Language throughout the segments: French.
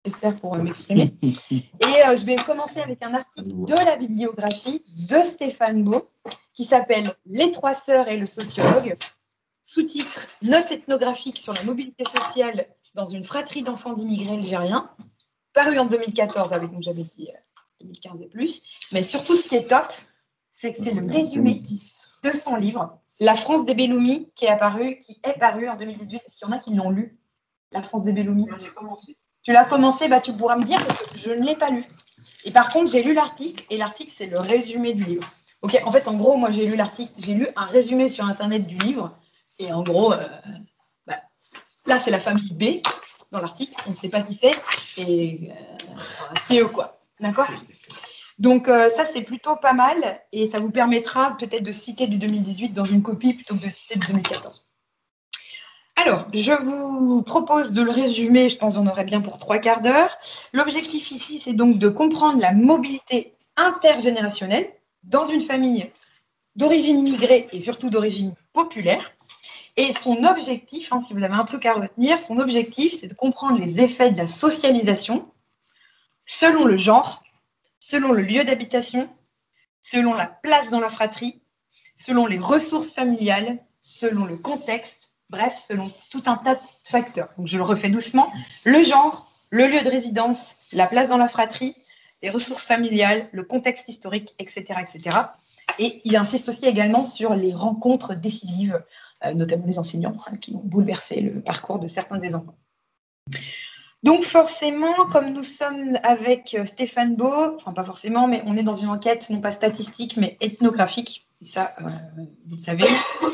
nécessaire pour m'exprimer. Et je vais commencer avec un article de la bibliographie de Stéphane Beau qui s'appelle « Les trois sœurs et le sociologue », sous-titre « Notes ethnographiques sur la mobilité sociale dans une fratrie d'enfants d'immigrés algériens », paru en 2014, avec, donc j'avais dit 2015 et plus. Mais surtout, ce qui est top, c'est que c'est le résumé de son livre « La France des Belloumi » qui est paru en 2018. Est-ce qu'il y en a qui l'ont lu, La France des Belloumi? J'ai commencé. Tu l'as commencé, bah, tu pourras me dire, parce que je ne l'ai pas lu. Et par contre, j'ai lu l'article, et l'article, c'est le résumé du livre. Ok, en fait, en gros, moi, j'ai lu l'article, j'ai lu un résumé sur Internet du livre, et en gros, là, c'est la famille B dans l'article, on ne sait pas qui c'est, et c'est eux, quoi. D'accord? Donc, ça, c'est plutôt pas mal, et ça vous permettra peut-être de citer du 2018 dans une copie plutôt que de citer du 2014. Alors, je vous propose de le résumer, je pense qu'on aurait bien pour 3/4 d'heure. L'objectif ici, c'est donc de comprendre la mobilité intergénérationnelle dans une famille d'origine immigrée et surtout d'origine populaire. Et son objectif, si vous avez un truc à retenir, son objectif, c'est de comprendre les effets de la socialisation selon le genre, selon le lieu d'habitation, selon la place dans la fratrie, selon les ressources familiales, selon le contexte, bref, selon tout un tas de facteurs. Donc, je le refais doucement. Le genre, le lieu de résidence, la place dans la fratrie, les ressources familiales, le contexte historique, etc., etc. Et il insiste aussi également sur les rencontres décisives, notamment les enseignants, qui ont bouleversé le parcours de certains des enfants. Donc forcément, comme nous sommes avec Stéphane Beau, enfin pas forcément, mais on est dans une enquête non pas statistique, mais ethnographique, et ça, vous le savez.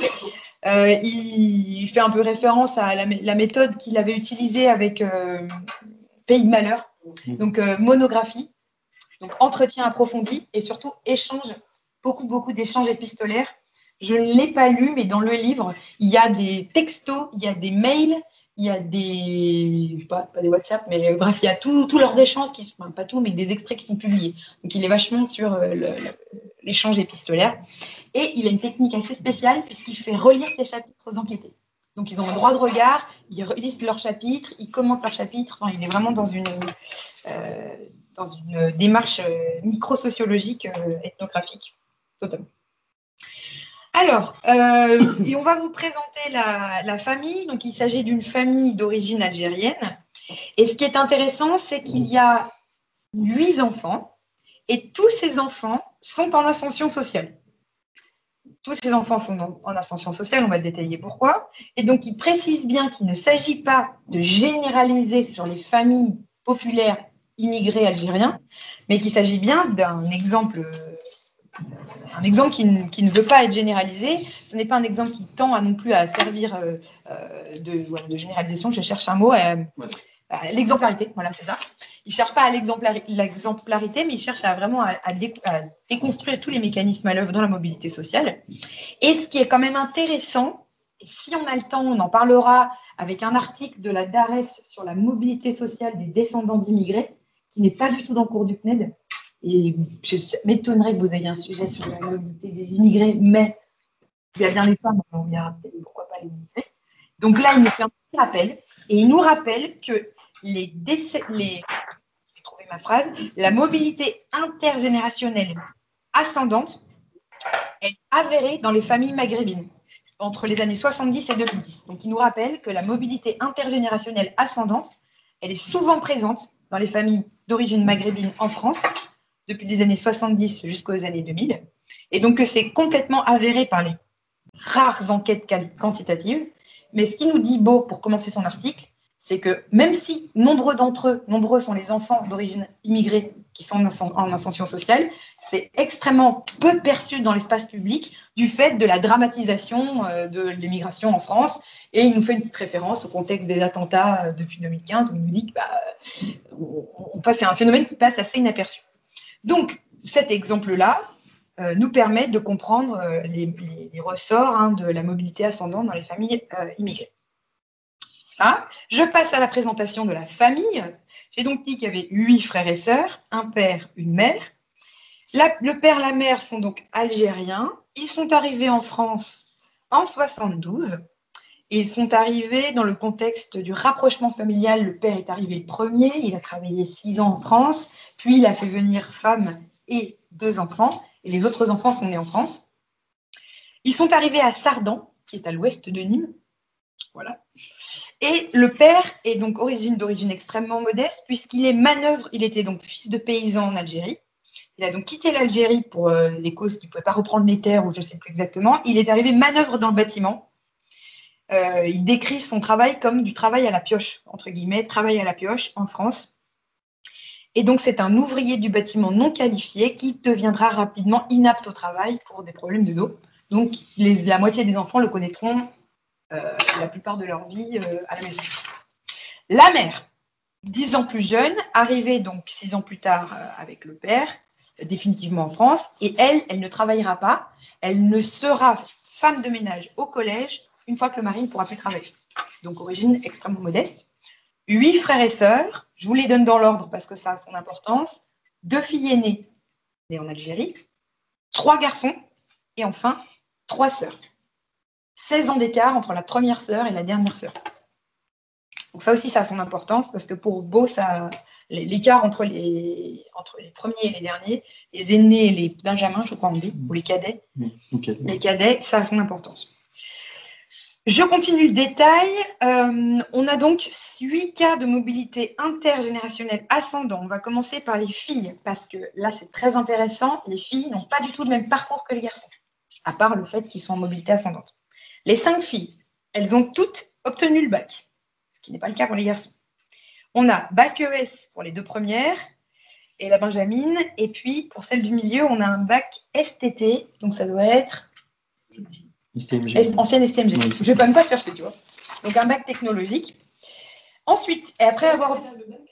Il fait un peu référence à la méthode qu'il avait utilisée avec Pays de Malheur, donc monographie, donc entretien approfondi, et surtout échange, beaucoup d'échanges épistolaires. Je ne l'ai pas lu, mais dans le livre, il y a des textos, il y a des mails, il y a des, je sais pas des WhatsApp, mais bref, il y a tous leurs échanges, qui sont, enfin, pas tout, mais des extraits qui sont publiés. Donc il est vachement sur l'échange épistolaire. Et il a une technique assez spéciale puisqu'il fait relire ses chapitres aux enquêtés. Donc ils ont un droit de regard, ils relisent leurs chapitres, ils commentent leurs chapitres. Enfin, il est vraiment dans une démarche microsociologique, ethnographique, totalement. Alors, et on va vous présenter la famille. Donc, il s'agit d'une famille d'origine algérienne. Et ce qui est intéressant, c'est qu'il y a 8 enfants et tous ces enfants sont en ascension sociale. Tous ces enfants sont en ascension sociale, on va détailler pourquoi. Et donc, il précise bien qu'il ne s'agit pas de généraliser sur les familles populaires immigrés algériens, mais qu'il s'agit bien d'un exemple qui ne veut pas être généralisé. Ce n'est pas un exemple qui tend non plus à servir de généralisation, je cherche un mot, l'exemplarité, voilà, c'est ça. Il ne cherche pas à l'exemplarité, mais il cherche vraiment à déconstruire tous les mécanismes à l'œuvre dans la mobilité sociale. Et ce qui est quand même intéressant, et si on a le temps, on en parlera avec un article de la DARES sur la mobilité sociale des descendants d'immigrés, qui n'est pas du tout dans le cours du CNED. Et je m'étonnerais que vous ayez un sujet sur la mobilité des immigrés, mais il y a bien les femmes, on verra peut-être pourquoi pas les immigrés. Donc là, il nous fait un petit rappel, et il nous rappelle que la mobilité intergénérationnelle ascendante est avérée dans les familles maghrébines entre les années 70 et 2010. Donc, il nous rappelle que la mobilité intergénérationnelle ascendante, elle est souvent présente dans les familles d'origine maghrébine en France, depuis les années 70 jusqu'aux années 2000, et donc que c'est complètement avéré par les rares enquêtes quantitatives. Mais ce qui nous dit Beau pour commencer son article, c'est que même si nombreux sont les enfants d'origine immigrée qui sont en ascension sociale, c'est extrêmement peu perçu dans l'espace public du fait de la dramatisation de l'immigration en France. Et il nous fait une petite référence au contexte des attentats depuis 2015, où il nous dit que c'est un phénomène qui passe assez inaperçu. Donc, cet exemple-là nous permet de comprendre les ressorts de la mobilité ascendante dans les familles immigrées. Voilà. Je passe à la présentation de la famille. J'ai donc dit qu'il y avait 8 frères et sœurs, un père, une mère. Le père et la mère sont donc algériens. Ils sont arrivés en France en 72. Et ils sont arrivés dans le contexte du rapprochement familial. Le père est arrivé le premier, il a travaillé 6 ans en France, puis il a fait venir femme et 2 enfants, et les autres enfants sont nés en France. Ils sont arrivés à Sardan, qui est à l'ouest de Nîmes. Voilà. Et le père est donc d'origine extrêmement modeste, puisqu'il est manœuvre, il était donc fils de paysan en Algérie. Il a donc quitté l'Algérie pour des causes qu'il ne pouvait pas reprendre les terres, ou je ne sais plus exactement. Il est arrivé manœuvre dans le bâtiment. Il décrit son travail comme du travail à la pioche, entre guillemets, travail à la pioche en France. Et donc, c'est un ouvrier du bâtiment non qualifié qui deviendra rapidement inapte au travail pour des problèmes de dos. Donc, la moitié des enfants le connaîtront la plupart de leur vie à la maison. La mère, 10 ans plus jeune, arrivée donc 6 ans plus tard avec le père, définitivement en France, et elle ne travaillera pas, elle ne sera femme de ménage au collège une fois que le mari ne pourra plus travailler. Donc, origine extrêmement modeste. 8 frères et sœurs, je vous les donne dans l'ordre parce que ça a son importance. 2 filles aînées, nées en Algérie, 3 garçons, et enfin 3 sœurs. 16 ans d'écart entre la première sœur et la dernière sœur. Donc ça aussi, ça a son importance parce que pour Beau, l'écart entre les premiers et les derniers, les aînés et les benjamins, je crois on dit, ou les cadets, okay. Les cadets, ça a son importance. Je continue le détail. On a donc 8 cas de mobilité intergénérationnelle ascendant. On va commencer par les filles, parce que là, c'est très intéressant. Les filles n'ont pas du tout le même parcours que les garçons, à part le fait qu'ils sont en mobilité ascendante. Les 5 filles, elles ont toutes obtenu le bac, ce qui n'est pas le cas pour les garçons. On a bac ES pour les 2 premières, et la Benjamine, et puis pour celle du milieu, on a un bac STT, donc ça doit être... STMG. Ancienne STMG. Oui, je ne vais même pas chercher, tu vois. Donc, un bac technologique. Ensuite, et après avoir...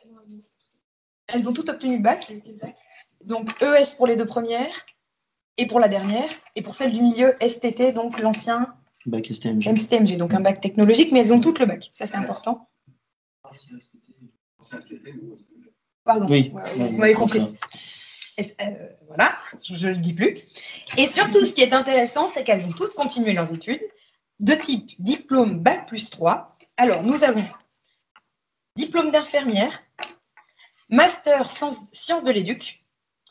Elles ont toutes obtenu le bac. Donc, ES pour les 2 premières et pour la dernière. Et pour celle du milieu, STT, donc l'ancien... Bac STMG. STMG, donc un bac technologique, mais elles ont toutes le bac. Ça, c'est important. Pardon, oui, vous m'avez compris. Voilà, je ne le dis plus. Et surtout, ce qui est intéressant, c'est qu'elles ont toutes continué leurs études de type diplôme Bac+3. Alors, nous avons diplôme d'infirmière, master sciences de l'éduc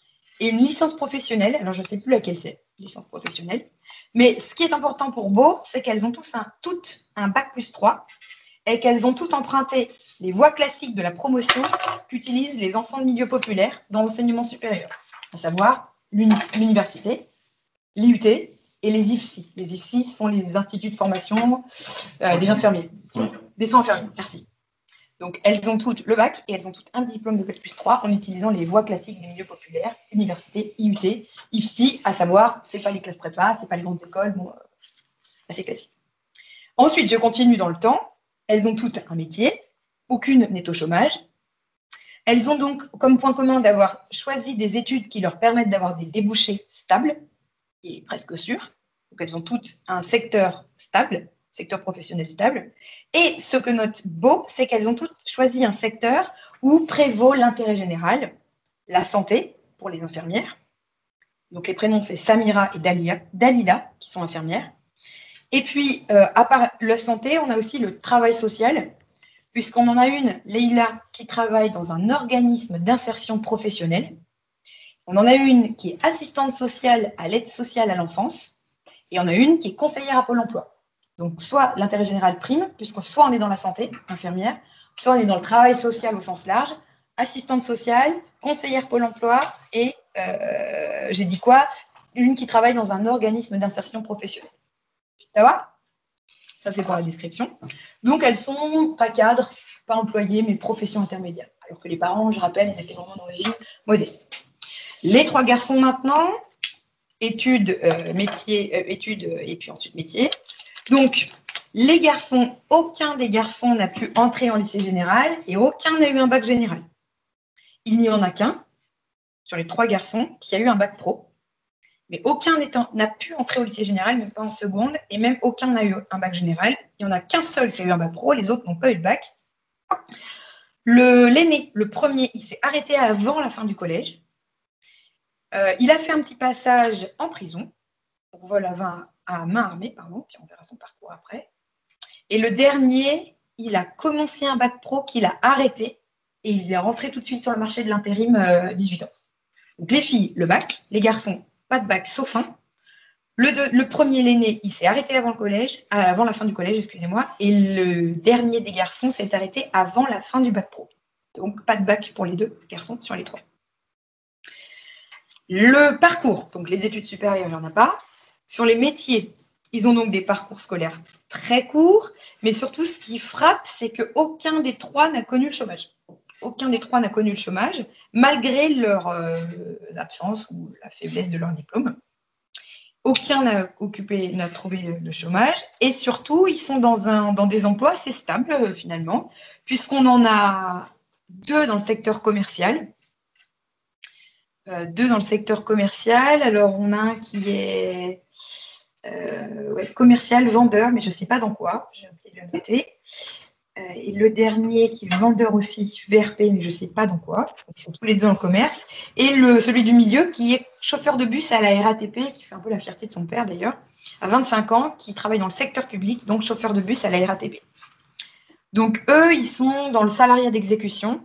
et une licence professionnelle. Alors, je ne sais plus laquelle c'est, licence professionnelle. Mais ce qui est important pour Beau, c'est qu'elles ont toutes un Bac+3 et qu'elles ont toutes emprunté les voies classiques de la promotion qu'utilisent les enfants de milieu populaire dans l'enseignement supérieur, à savoir l'université, l'IUT et les IFSI. Les IFSI sont les instituts de formation des infirmiers. Des soins infirmiers, merci. Donc, elles ont toutes le bac et elles ont toutes un diplôme de Bac+3 en utilisant les voies classiques des milieux populaires, université, IUT, IFSI, à savoir, ce n'est pas les classes prépa, ce n'est pas les grandes écoles, bon, assez classique. Ensuite, je continue dans le temps. Elles ont toutes un métier, aucune n'est au chômage. Elles ont donc comme point commun d'avoir choisi des études qui leur permettent d'avoir des débouchés stables et presque sûrs. Donc elles ont toutes un secteur stable, secteur professionnel stable. Et ce que note Beau, c'est qu'elles ont toutes choisi un secteur où prévaut l'intérêt général, la santé pour les infirmières. Donc les prénoms, c'est Samira et Dalila, qui sont infirmières. Et puis, à part la santé, on a aussi le travail social, puisqu'on en a une, Leïla, qui travaille dans un organisme d'insertion professionnelle. On en a une qui est assistante sociale à l'aide sociale à l'enfance. Et on a une qui est conseillère à Pôle emploi. Donc, soit l'intérêt général prime, puisque soit on est dans la santé, infirmière, soit on est dans le travail social au sens large, assistante sociale, conseillère Pôle emploi et, j'ai dit quoi, une qui travaille dans un organisme d'insertion professionnelle. Ça va? Ça, c'est pour la description. Donc, elles sont pas cadres, pas employées, mais profession intermédiaire. Alors que les parents, je rappelle, ils étaient vraiment d'origine modeste. Les 3 garçons maintenant, études, études et puis ensuite métier. Donc, les garçons, aucun des garçons n'a pu entrer en lycée général et aucun n'a eu un bac général. Il n'y en a qu'un, sur les 3 garçons, qui a eu un bac pro. Mais aucun n'a pu entrer au lycée général, même pas en seconde, et même aucun n'a eu un bac général. Il n'y en a qu'un seul qui a eu un bac pro, les autres n'ont pas eu de bac. L'aîné, le premier, il s'est arrêté avant la fin du collège. Il a fait un petit passage en prison, pour vol à main armée, pardon, puis on verra son parcours après. Et le dernier, il a commencé un bac pro qu'il a arrêté et il est rentré tout de suite sur le marché de l'intérim 18 ans. Donc les filles, le bac, les garçons, pas de bac sauf un. Le premier, l'aîné, il s'est arrêté avant le collège, avant la fin du collège, excusez-moi, et le dernier des garçons s'est arrêté avant la fin du bac pro. Donc pas de bac pour les deux garçons sur les trois. Le parcours, donc les études supérieures, il n'y en a pas. Sur les métiers, ils ont donc des parcours scolaires très courts, mais surtout ce qui frappe, c'est qu'aucun des trois n'a connu le chômage. Aucun des trois n'a connu le chômage, malgré leur absence ou la faiblesse de leur diplôme. Aucun n'a trouvé le chômage. Et surtout, ils sont dans des emplois assez stables, finalement, puisqu'on en a deux dans le secteur commercial. Deux dans le secteur commercial. Alors, on a un qui est commercial, vendeur, mais je ne sais pas dans quoi. J'ai oublié de le noter. Et le dernier qui est vendeur aussi, VRP, mais je ne sais pas dans quoi. Donc, ils sont tous les deux dans le commerce. Et celui du milieu qui est chauffeur de bus à la RATP, qui fait un peu la fierté de son père d'ailleurs, à 25 ans, qui travaille dans le secteur public, donc chauffeur de bus à la RATP. Donc eux, ils sont dans le salariat d'exécution.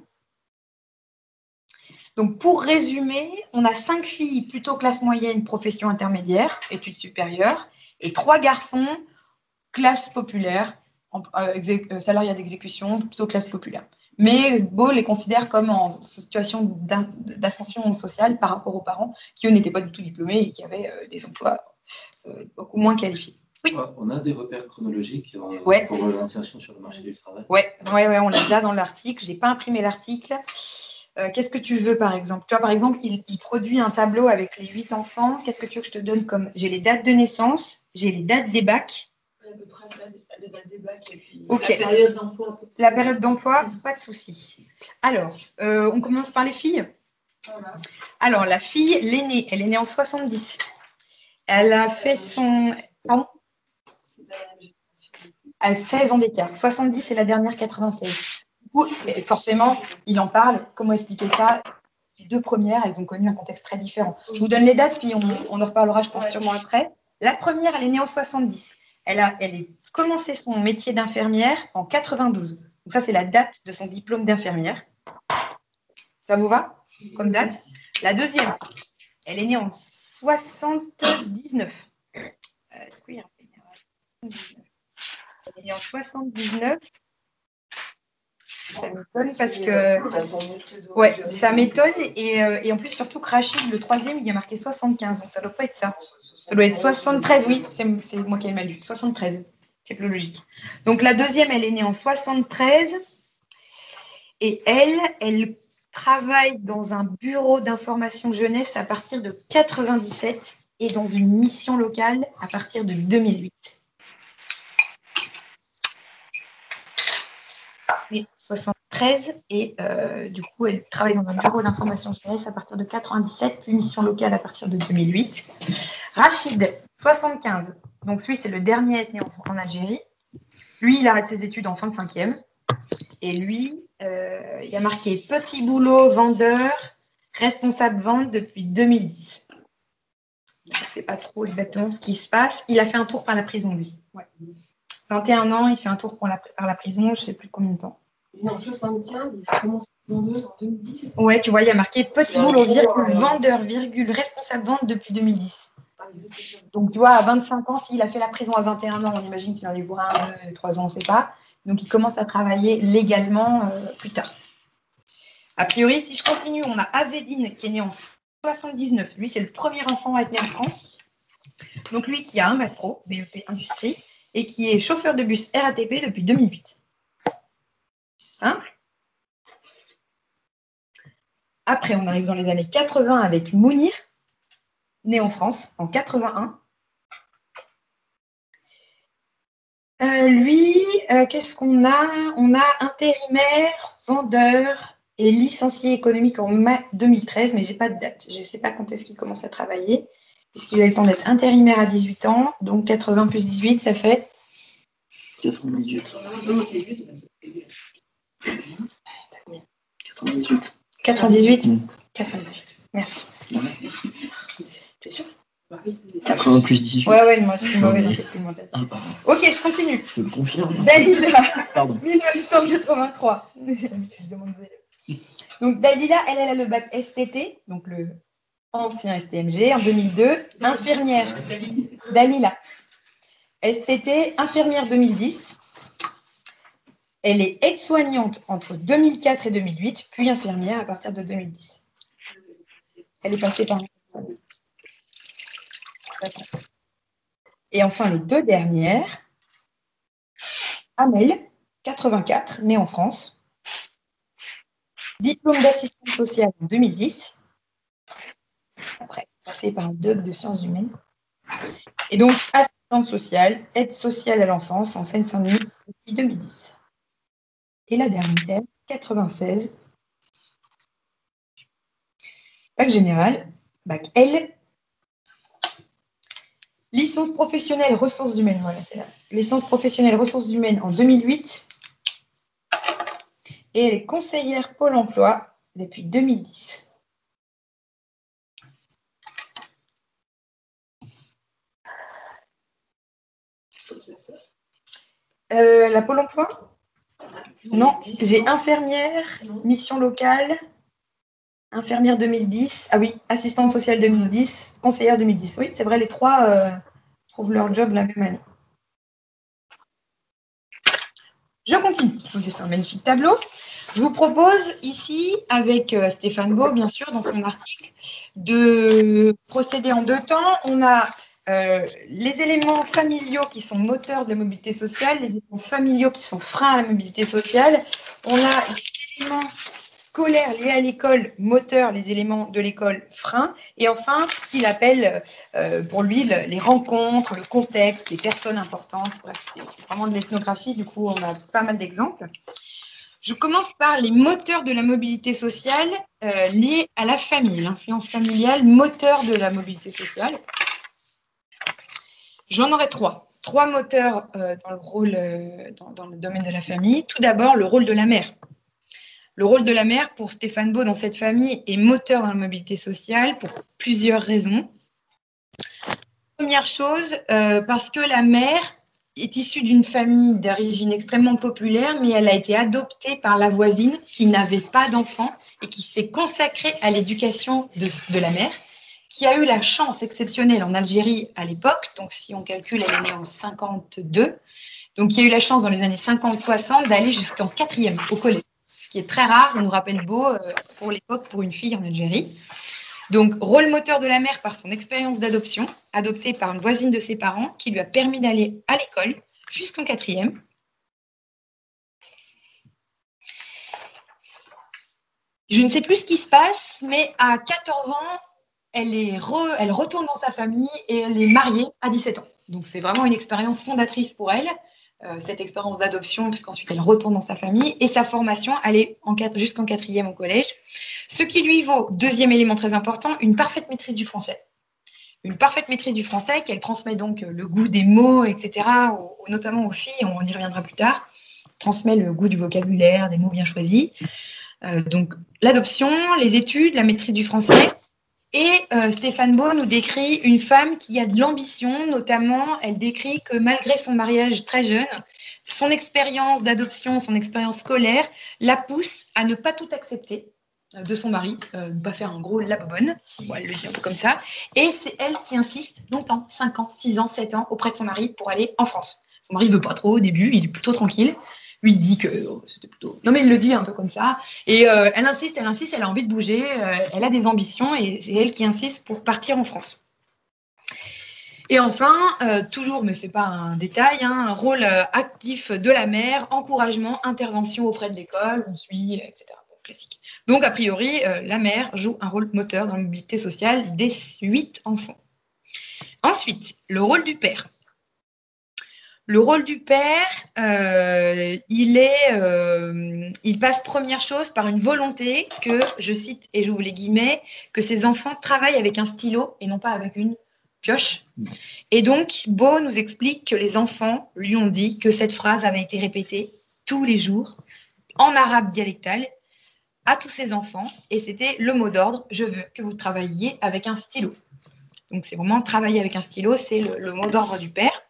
Donc pour résumer, on a 5 filles plutôt classe moyenne, profession intermédiaire, études supérieures, et 3 garçons, classe populaire, salariat d'exécution, plutôt classe populaire. Mais Beau les considère comme en situation d'ascension sociale par rapport aux parents qui, eux, n'étaient pas du tout diplômés et qui avaient des emplois beaucoup moins qualifiés. Oui. On a des repères chronologiques pour l'insertion sur le marché du travail. Oui, on l'a là dans l'article. Je n'ai pas imprimé l'article. Qu'est-ce que tu veux, par exemple? Tu vois, par exemple, il produit un tableau avec les 8 enfants. Qu'est-ce que tu veux que je te donne comme... J'ai les dates de naissance, j'ai les dates des bacs. À peu près ça, les dates des bacs et puis okay. La période d'emploi. La période d'emploi, pas de souci. Alors, on commence par les filles. Voilà. Alors, la fille, l'aînée, elle est née en 70. Elle a fait son... Pardon? À 16 ans d'écart. 70, c'est la dernière, 96. Du coup, forcément, il en parle. Comment expliquer ça? Les deux premières, elles ont connu un contexte très différent. Je vous donne les dates, puis on en reparlera, je pense, sûrement après. La première, elle est née en 70. Elle a commencé son métier d'infirmière en 92. Donc ça, c'est la date de son diplôme d'infirmière. Ça vous va comme date? La deuxième, elle est née en 79. Est-ce qu'il y a un... Elle est née en 79. Ça m'étonne parce que... Ouais, ça m'étonne. Et en plus, surtout que Rachid, le troisième, il y a marqué 75. Donc ça ne doit pas être ça. Ça doit être 73, oui. C'est moi qui ai mal lu. 73. C'est plus logique. Donc la deuxième, elle est née en 73. Et elle travaille dans un bureau d'information jeunesse à partir de 97 et dans une mission locale à partir de 2008. Et 73 et du coup elle travaille dans un bureau d'information jeunesse à partir de 97 puis mission locale à partir de 2008. Rachid, 75, donc lui c'est le dernier à être né en Algérie. Lui il arrête ses études en fin de cinquième et lui il a marqué petit boulot vendeur responsable vente depuis 2010. Je ne sais pas trop exactement ce qui se passe. Il a fait un tour par la prison lui. Ouais. 21 ans, il fait un tour par la prison, je ne sais plus combien de temps. En 75, il commence à vendre en 2010. Ouais, tu vois, il y a marqué petit boulot, virgule, vendeur, virgule, responsable vente depuis 2010. Donc, tu vois, à 25 ans, s'il a fait la prison à 21 ans, on imagine qu'il en est pour 1, 2, 3 ans, on ne sait pas. Donc, il commence à travailler légalement plus tard. A priori, si je continue, on a Azedine qui est né en 79. Lui, c'est le premier enfant à être né en France. Donc, lui qui a un bac pro, BEP Industrie, et qui est chauffeur de bus RATP depuis 2008. C'est simple. Après, on arrive dans les années 80 avec Mounir, né en France en 81. Lui, qu'est-ce qu'on a? On a intérimaire, vendeur et licencié économique en mai 2013, mais je n'ai pas de date. Je ne sais pas quand est-ce qu'il commence à travailler, puisqu'il a eu le temps d'être intérimaire à 18 ans, donc 80 plus 18, ça fait 98. 98. 98. Merci. Ouais. T'es sûr? Oui. 80 plus 18. Ouais, moi je suis mauvaise en calcul mental. Ok, je continue. Je le confirme. Dalila, Pardon. 1983. Donc Dalila, elle a le bac STT, donc le ancien STMG, en 2002. Infirmière. Dalila. STT, infirmière 2010. Elle est aide-soignante entre 2004 et 2008, puis infirmière à partir de 2010. Elle est passée par... Et enfin, les deux dernières. Amel, 84, née en France. Diplôme d'assistante sociale en 2010. Après, passée par un DUG de sciences humaines. Et donc, assistante sociale, aide sociale à l'enfance en Seine-Saint-Denis depuis 2010. Et la dernière, 96, bac général, bac L, licence professionnelle ressources humaines, voilà, c'est là. Licence professionnelle ressources humaines en 2008. Et elle est conseillère Pôle emploi depuis 2010. La Pôle emploi? Non, j'ai infirmière, mission locale, infirmière 2010. Ah oui, assistante sociale 2010, conseillère 2010. Oui, c'est vrai, les trois trouvent leur job la même année. Je continue. Je vous ai fait un magnifique tableau. Je vous propose ici, avec Stéphane Beau, bien sûr, dans son article, de procéder en deux temps. On a les éléments familiaux qui sont moteurs de la mobilité sociale, les éléments familiaux qui sont freins à la mobilité sociale. On a les éléments scolaires liés à l'école, moteurs, les éléments de l'école, freins. Et enfin, ce qu'il appelle pour lui les rencontres, le contexte, les personnes importantes. Bref, c'est vraiment de l'ethnographie, du coup, on a pas mal d'exemples. Je commence par les moteurs de la mobilité sociale liés à la famille, l'influence familiale, moteur de la mobilité sociale. J'en aurai trois. Trois moteurs dans le rôle, dans le domaine de la famille. Tout d'abord, le rôle de la mère. Le rôle de la mère, pour Stéphane Beau, dans cette famille, est moteur dans la mobilité sociale pour plusieurs raisons. Première chose, parce que la mère est issue d'une famille d'origine extrêmement populaire, mais elle a été adoptée par la voisine qui n'avait pas d'enfant et qui s'est consacrée à l'éducation de la mère, qui a eu la chance exceptionnelle en Algérie à l'époque, donc si on calcule, elle est née en 52, donc qui a eu la chance dans les années 50-60 d'aller jusqu'en 4e au collège, ce qui est très rare, nous rappelle Beau, pour l'époque, pour une fille en Algérie. Donc, rôle moteur de la mère par son expérience d'adoption, adoptée par une voisine de ses parents, qui lui a permis d'aller à l'école jusqu'en 4e. Je ne sais plus ce qui se passe, mais à 14 ans, elle retourne dans sa famille et elle est mariée à 17 ans. Donc, c'est vraiment une expérience fondatrice pour elle, cette expérience d'adoption, puisqu'ensuite elle retourne dans sa famille. Et sa formation, elle est jusqu'en 4e au collège. Ce qui lui vaut, deuxième élément très important, une parfaite maîtrise du français. Une parfaite maîtrise du français, qu'elle transmet donc le goût des mots, etc., notamment aux filles, on y reviendra plus tard, transmet le goût du vocabulaire, des mots bien choisis. Donc l'adoption, les études, la maîtrise du français. Et Stéphane Beau nous décrit une femme qui a de l'ambition, notamment, elle décrit que malgré son mariage très jeune, son expérience d'adoption, son expérience scolaire, la pousse à ne pas tout accepter de son mari, ne pas faire en gros la bobonne, bon, elle le dit un peu comme ça, et c'est elle qui insiste longtemps, 5 ans, 6 ans, 7 ans, auprès de son mari pour aller en France. Son mari ne veut pas trop au début, il est plutôt tranquille, lui il dit que c'était plutôt... Non mais il le dit un peu comme ça, et elle insiste, elle a envie de bouger, elle a des ambitions, et c'est elle qui insiste pour partir en France. Et enfin, toujours, mais ce n'est pas un détail, un rôle actif de la mère, encouragement, intervention auprès de l'école, on suit, etc. Classique. Donc, a priori, la mère joue un rôle moteur dans la mobilité sociale des 8 enfants. Ensuite, le rôle du père. Le rôle du père, il passe première chose par une volonté que, je cite et j'ouvre les guillemets, que ses enfants travaillent avec un stylo et non pas avec une pioche. Et donc, Beau nous explique que les enfants lui ont dit que cette phrase avait été répétée tous les jours en arabe dialectal à tous ses enfants, et c'était le mot d'ordre: je veux que vous travailliez avec un stylo. Donc, c'est vraiment travailler avec un stylo, c'est le mot d'ordre du père.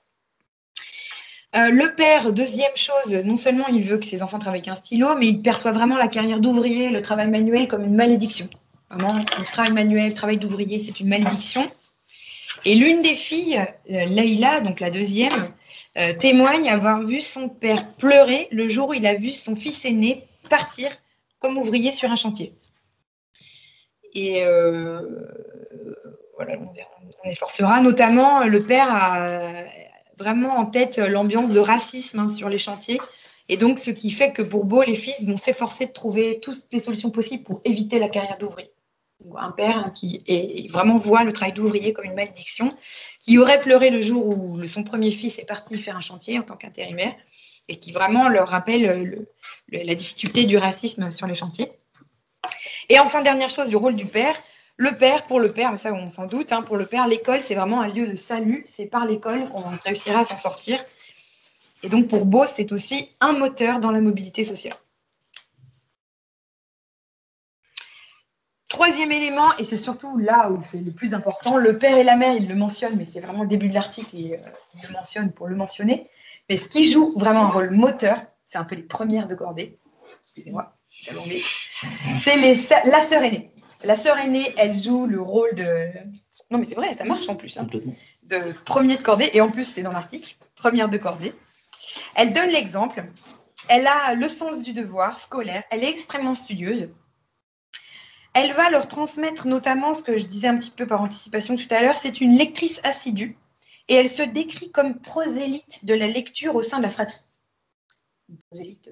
Le père, deuxième chose, non seulement il veut que ses enfants travaillent avec un stylo, mais il perçoit vraiment la carrière d'ouvrier, le travail manuel comme une malédiction. Vraiment, le travail manuel, le travail d'ouvrier, c'est une malédiction. Et l'une des filles, Leïla, donc la deuxième, témoigne avoir vu son père pleurer le jour où il a vu son fils aîné partir comme ouvrier sur un chantier. Et voilà, on efforcera. Notamment, le père a vraiment en tête l'ambiance de racisme sur les chantiers. Et donc, ce qui fait que pour Beau, les fils vont s'efforcer de trouver toutes les solutions possibles pour éviter la carrière d'ouvrier. Un père qui vraiment voit le travail d'ouvrier comme une malédiction, qui aurait pleuré le jour où son premier fils est parti faire un chantier en tant qu'intérimaire, et qui vraiment leur rappelle la difficulté du racisme sur les chantiers. Et enfin, dernière chose, du rôle du père. Pour le père, mais ça on s'en doute, pour le père, l'école c'est vraiment un lieu de salut, c'est par l'école qu'on réussira à s'en sortir. Et donc pour Beau, c'est aussi un moteur dans la mobilité sociale. Troisième élément, et c'est surtout là où c'est le plus important, le père et la mère, ils le mentionnent, mais c'est vraiment le début de l'article et ils le mentionnent pour le mentionner. Mais ce qui joue vraiment un rôle moteur, c'est un peu les premières de cordée, excusez-moi, c'est la sœur aînée. La sœur aînée, elle joue le rôle de... Non mais c'est vrai, ça marche en plus. De première de cordée, et en plus c'est dans l'article, première de cordée. Elle donne l'exemple, elle a le sens du devoir scolaire, elle est extrêmement studieuse. Elle va leur transmettre notamment ce que je disais un petit peu par anticipation tout à l'heure, c'est une lectrice assidue et elle se décrit comme prosélyte de la lecture au sein de la fratrie. Une prosélyte.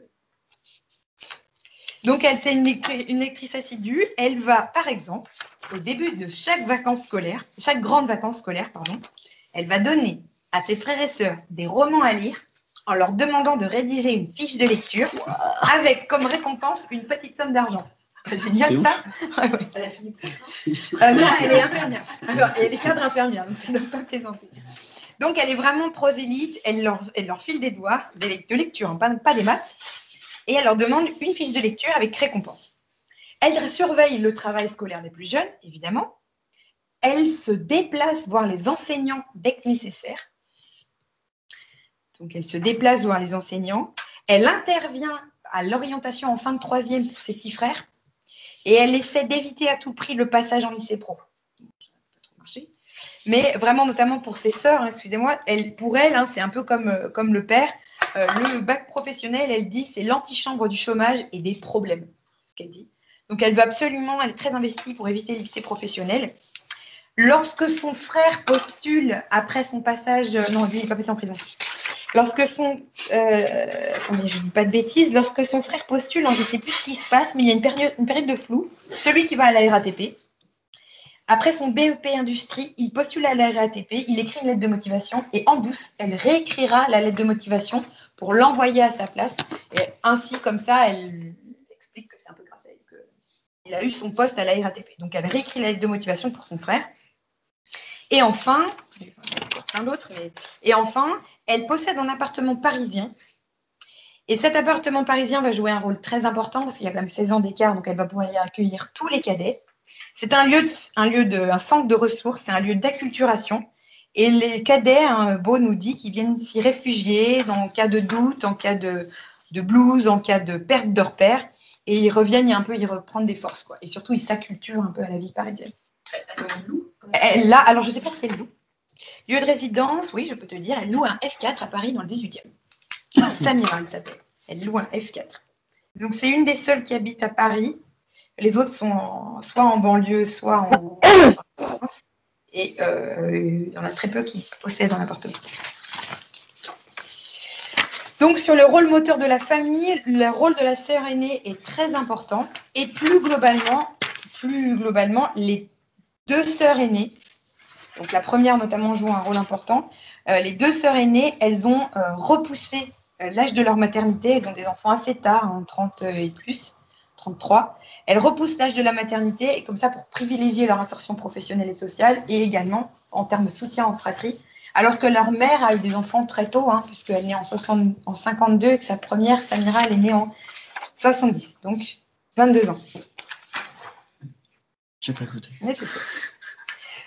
Donc, c'est une lectrice assidue. Elle va, par exemple, au début de chaque grande vacances scolaires, elle va donner à ses frères et sœurs des romans à lire en leur demandant de rédiger une fiche de lecture avec comme récompense une petite somme d'argent. Génial, ça. Non, elle est infirmière. Alors, elle est cadre infirmière, donc ça ne doit pas plaisanter. Donc, elle est vraiment prosélyte. Elle leur file des devoirs, de lecture, pas des maths. Et elle leur demande une fiche de lecture avec récompense. Elle surveille le travail scolaire des plus jeunes, évidemment. Elle se déplace voir les enseignants dès que nécessaire. Donc, elle se déplace voir les enseignants. Elle intervient à l'orientation en fin de troisième pour ses petits frères. Et elle essaie d'éviter à tout prix le passage en lycée pro. Ça n'a pas trop marché. Mais vraiment, notamment pour ses sœurs, excusez-moi, pour elle, c'est un peu comme le père. Le bac professionnel, elle dit, c'est l'antichambre du chômage et des problèmes. C'est ce qu'elle dit. Donc, elle veut absolument, elle est très investie pour éviter le lycée professionnel. Lorsque son frère postule après son passage... non, lui, il n'est pas passé en prison. Attendez, je ne dis pas de bêtises. Lorsque son frère postule, je ne sais plus ce qui se passe, mais il y a une période de flou. Celui qui va à la RATP. Après son BEP Industrie, il postule à la RATP, il écrit une lettre de motivation et en douce, elle réécrira la lettre de motivation pour l'envoyer à sa place. Et ainsi, comme ça, elle explique que c'est un peu grâce à elle qu'il a eu son poste à la RATP. Donc, elle réécrit la lettre de motivation pour son frère. Et enfin, elle possède un appartement parisien. Et cet appartement parisien va jouer un rôle très important parce qu'il y a quand même 16 ans d'écart, donc elle va pouvoir y accueillir tous les cadets. C'est un centre de ressources, c'est un lieu d'acculturation. Et les cadets, Beau nous dit qu'ils viennent s'y réfugier en cas de doute, en cas de blues, en cas de perte de repères. Et ils reviennent y reprendre des forces, quoi. Et surtout, ils s'acculturent un peu à la vie parisienne. Là, alors je ne sais pas si elle loue. Lieu de résidence, oui, je peux te dire, elle loue un F4 à Paris dans le 18e. Samira, elle s'appelle. Elle loue un F4. Donc, c'est une des seules qui habite à Paris. Les autres sont soit en banlieue, soit en France. Et il y en a très peu qui possèdent un appartement. Donc, sur le rôle moteur de la famille, le rôle de la sœur aînée est très important. Et plus globalement, les deux sœurs aînées, donc la première notamment joue un rôle important, les deux sœurs aînées, elles ont repoussé l'âge de leur maternité. Elles ont des enfants assez tard, 30 et plus, 33. Elles repoussent l'âge de la maternité, et comme ça pour privilégier leur insertion professionnelle et sociale, et également en termes de soutien en fratrie. Alors que leur mère a eu des enfants très tôt, puisqu'elle est née en 52, et que sa première, Samira, elle est née en 70, donc 22 ans. J'ai pas écouté. Oui, c'est ça.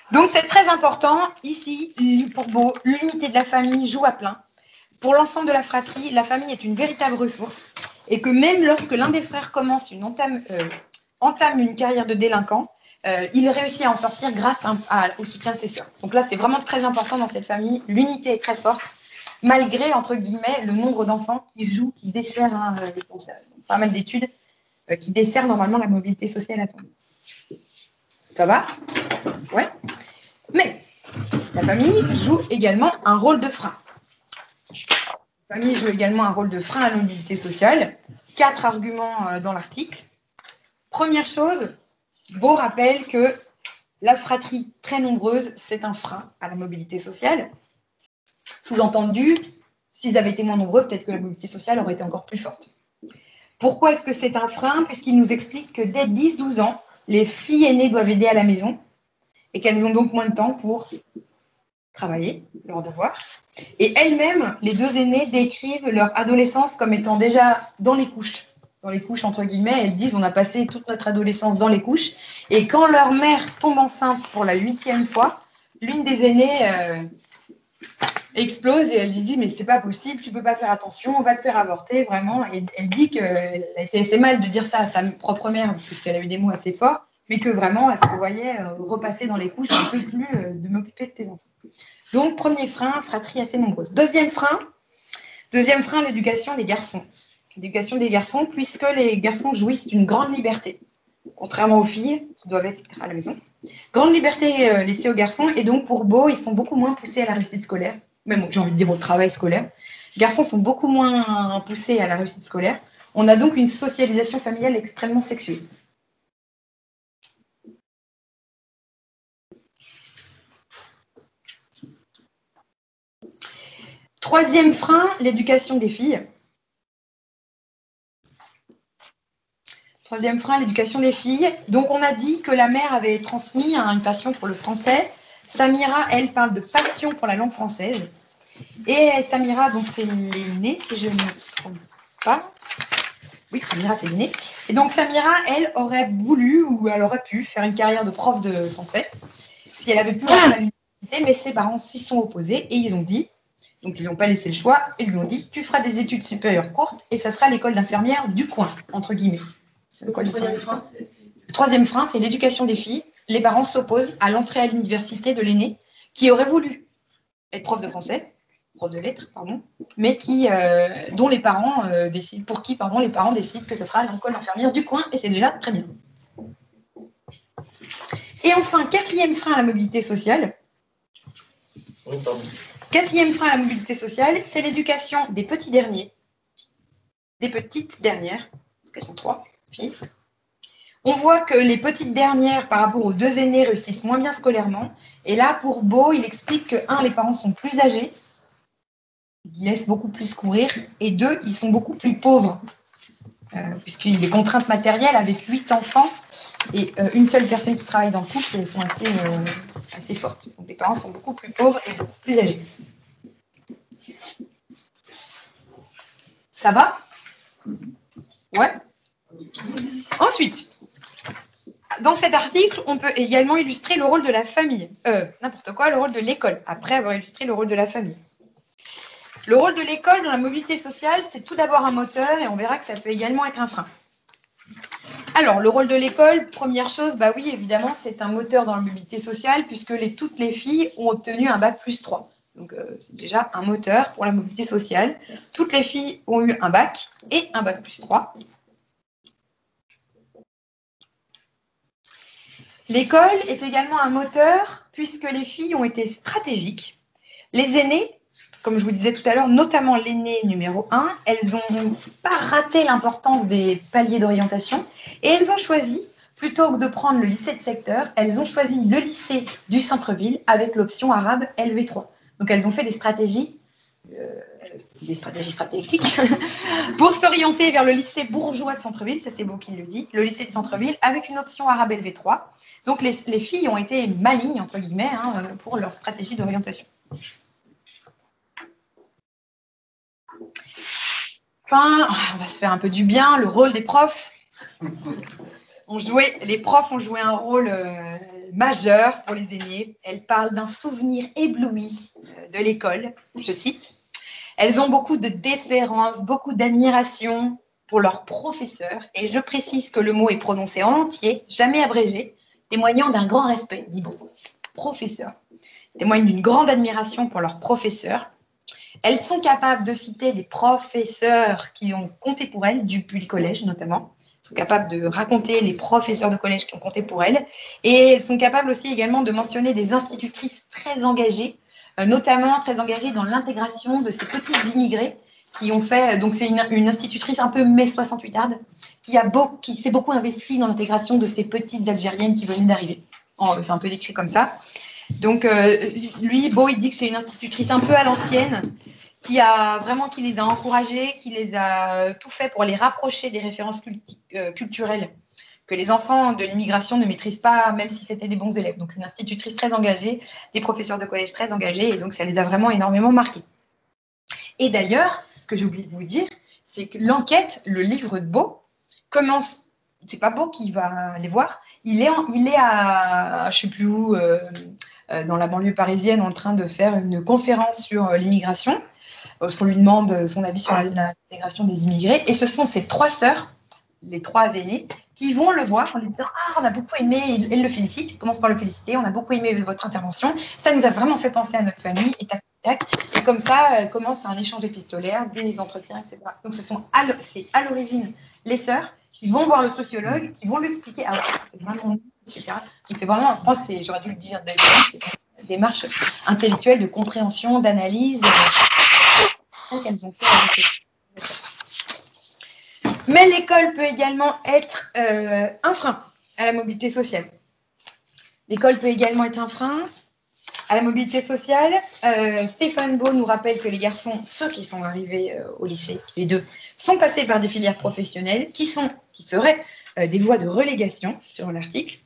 Donc, c'est très important. Ici, pour Beau, l'unité de la famille joue à plein. Pour l'ensemble de la fratrie, la famille est une véritable ressource et que même lorsque l'un des frères commence entame une carrière de délinquant, il réussit à en sortir grâce au soutien de ses sœurs. Donc là, c'est vraiment très important dans cette famille. L'unité est très forte, malgré, entre guillemets, le nombre d'enfants qui desserrent, pas mal d'études, qui desserrent normalement la mobilité sociale à son niveau. Ça va? Ouais. Mais la famille joue également un rôle de frein. La famille joue également un rôle de frein à la mobilité sociale. 4 arguments dans l'article. Première chose, Beau rappelle que la fratrie très nombreuse, c'est un frein à la mobilité sociale. Sous-entendu, s'ils avaient été moins nombreux, peut-être que la mobilité sociale aurait été encore plus forte. Pourquoi est-ce que c'est un frein? Puisqu'il nous explique que dès 10-12 ans, les filles aînées doivent aider à la maison et qu'elles ont donc moins de temps pour travailler, leurs devoirs. Et elles-mêmes, les deux aînées, décrivent leur adolescence comme étant déjà dans les couches. Dans les couches, entre guillemets, elles disent on a passé toute notre adolescence dans les couches. Et quand leur mère tombe enceinte pour la 8e fois, l'une des aînées explose et elle lui dit mais c'est pas possible, tu peux pas faire attention, on va te faire avorter, vraiment. Et elle dit qu'elle a été assez mal de dire ça à sa propre mère, puisqu'elle a eu des mots assez forts, mais que vraiment elle se voyait repasser dans les couches, je ne peux plus de m'occuper de tes enfants. Donc, premier frein, fratrie assez nombreuse. Deuxième frein, l'éducation des garçons. L'éducation des garçons, puisque les garçons jouissent d'une grande liberté, contrairement aux filles qui doivent être à la maison. Grande liberté laissée aux garçons, et donc pour Beau, ils sont beaucoup moins poussés à la réussite scolaire, même j'ai envie de dire au travail scolaire. Les garçons sont beaucoup moins poussés à la réussite scolaire. On a donc une socialisation familiale extrêmement sexuée. Troisième frein, l'éducation des filles. Troisième frein, l'éducation des filles. Donc, on a dit que la mère avait transmis une passion pour le français. Samira, elle, parle de passion pour la langue française. Et Samira, donc, c'est l'aînée, si je ne me trompe pas. Oui, Samira, c'est l'aînée. Et donc, Samira, elle, aurait voulu ou elle aurait pu faire une carrière de prof de français si elle avait pu aller à l'université, mais ses parents s'y sont opposés et ils ont dit, donc ils lui ont pas laissé le choix, ils lui ont dit tu feras des études supérieures courtes et ça sera l'école d'infirmière du coin, entre guillemets. Le troisième frein, c'est l'éducation des filles. Les parents s'opposent à l'entrée à l'université de l'aîné, qui aurait voulu être prof de français, prof de lettres, pardon, mais dont les parents décident, pour qui, pardon, les parents décident que ce sera l'école d'infirmière du coin, et c'est déjà très bien. Et enfin, quatrième frein à la mobilité sociale. Oui, pardon. Quatrième frein à la mobilité sociale, c'est l'éducation des petits derniers, des petites dernières, parce qu'elles sont 3 filles. On voit que les petites dernières, par rapport aux 2 aînés, réussissent moins bien scolairement. Et là, pour Beau, il explique que, 1, les parents sont plus âgés, ils laissent beaucoup plus courir, et 2, ils sont beaucoup plus pauvres, puisqu'il est contraintes matérielles avec 8 enfants, et une seule personne qui travaille dans le couple sont assez fortes. Donc les parents sont beaucoup plus pauvres et beaucoup plus âgés. Ça va? Ouais. Ensuite, dans cet article, on peut également illustrer le rôle de la famille. Le rôle de l'école, après avoir illustré le rôle de la famille. Le rôle de l'école dans la mobilité sociale, c'est tout d'abord un moteur, et on verra que ça peut également être un frein. Alors, le rôle de l'école, première chose, bah oui, évidemment, c'est un moteur dans la mobilité sociale, puisque toutes les filles ont obtenu un bac plus 3. Donc, c'est déjà un moteur pour la mobilité sociale. Toutes les filles ont eu un bac et un bac plus 3. L'école est également un moteur puisque les filles ont été stratégiques. Les aînées, comme je vous disais tout à l'heure, notamment l'aînée numéro 1, elles n'ont pas raté l'importance des paliers d'orientation et elles ont choisi, plutôt que de prendre le lycée de secteur, elles ont choisi le lycée du centre-ville avec l'option arabe LV3. Donc elles ont fait des stratégies stratégiques pour s'orienter vers le lycée bourgeois de centre-ville, ça c'est Beau qui le dit, le lycée de centre-ville avec une option arabe LV3. Donc les filles ont été malignes, entre guillemets, pour leur stratégie d'orientation. Enfin, on va se faire un peu du bien, le rôle des profs. Les profs ont joué un rôle majeure pour les aînés. Elles parlent d'un souvenir ébloui de l'école, je cite. Elles ont beaucoup de déférence, beaucoup d'admiration pour leurs professeurs, et je précise que le mot est prononcé en entier, jamais abrégé, témoignant d'un grand respect, dit beaucoup. Professeurs témoignent d'une grande admiration pour leurs professeurs. Elles sont capables de citer des professeurs qui ont compté pour elles, depuis le collège notamment. Elles sont capables de raconter les professeurs de collège qui ont compté pour elles. Et elles sont capables aussi également de mentionner des institutrices très engagées, notamment très engagées dans l'intégration de ces petites immigrées qui ont fait, donc c'est une institutrice un peu mai 68arde, qui s'est beaucoup investie dans l'intégration de ces petites Algériennes qui venaient d'arriver. C'est un peu décrit comme ça. Donc, lui, Beau, il dit que c'est une institutrice un peu à l'ancienne, qui les a encouragées, qui les a tout fait pour les rapprocher des références culturelles que les enfants de l'immigration ne maîtrisent pas, même si c'était des bons élèves. Donc, une institutrice très engagée, des professeurs de collège très engagés, et donc ça les a vraiment énormément marqués. Et d'ailleurs, ce que j'ai oublié de vous dire, c'est que l'enquête, le livre de Beau, commence. C'est pas Beau qui va les voir. Il est à je sais plus où, dans la banlieue parisienne, en train de faire une conférence sur l'immigration, parce qu'on lui demande son avis sur l'intégration des immigrés. Et ce sont ses trois sœurs, les trois aînées, qui vont le voir en lui disant « Ah, on a beaucoup aimé », elle le félicite, il commence par le féliciter, « On a beaucoup aimé votre intervention, ça nous a vraiment fait penser à notre famille, et tac, tac. » Et comme ça, commence un échange épistolaire, des entretiens, etc. Donc, c'est à l'origine les sœurs qui vont voir le sociologue, qui vont lui expliquer « Ah ouais, c'est vraiment… » etc. Donc, c'est vraiment, en France, j'aurais dû le dire d'ailleurs, c'est une démarche intellectuelle de compréhension, d'analyse qu'elles ont fait avec eux. Mais l'école peut également être un frein à la mobilité sociale. L'école peut également être un frein à la mobilité sociale. Stéphane Beau nous rappelle que les garçons, ceux qui sont arrivés au lycée, les deux, sont passés par des filières professionnelles qui seraient des voies de relégation, selon l'article.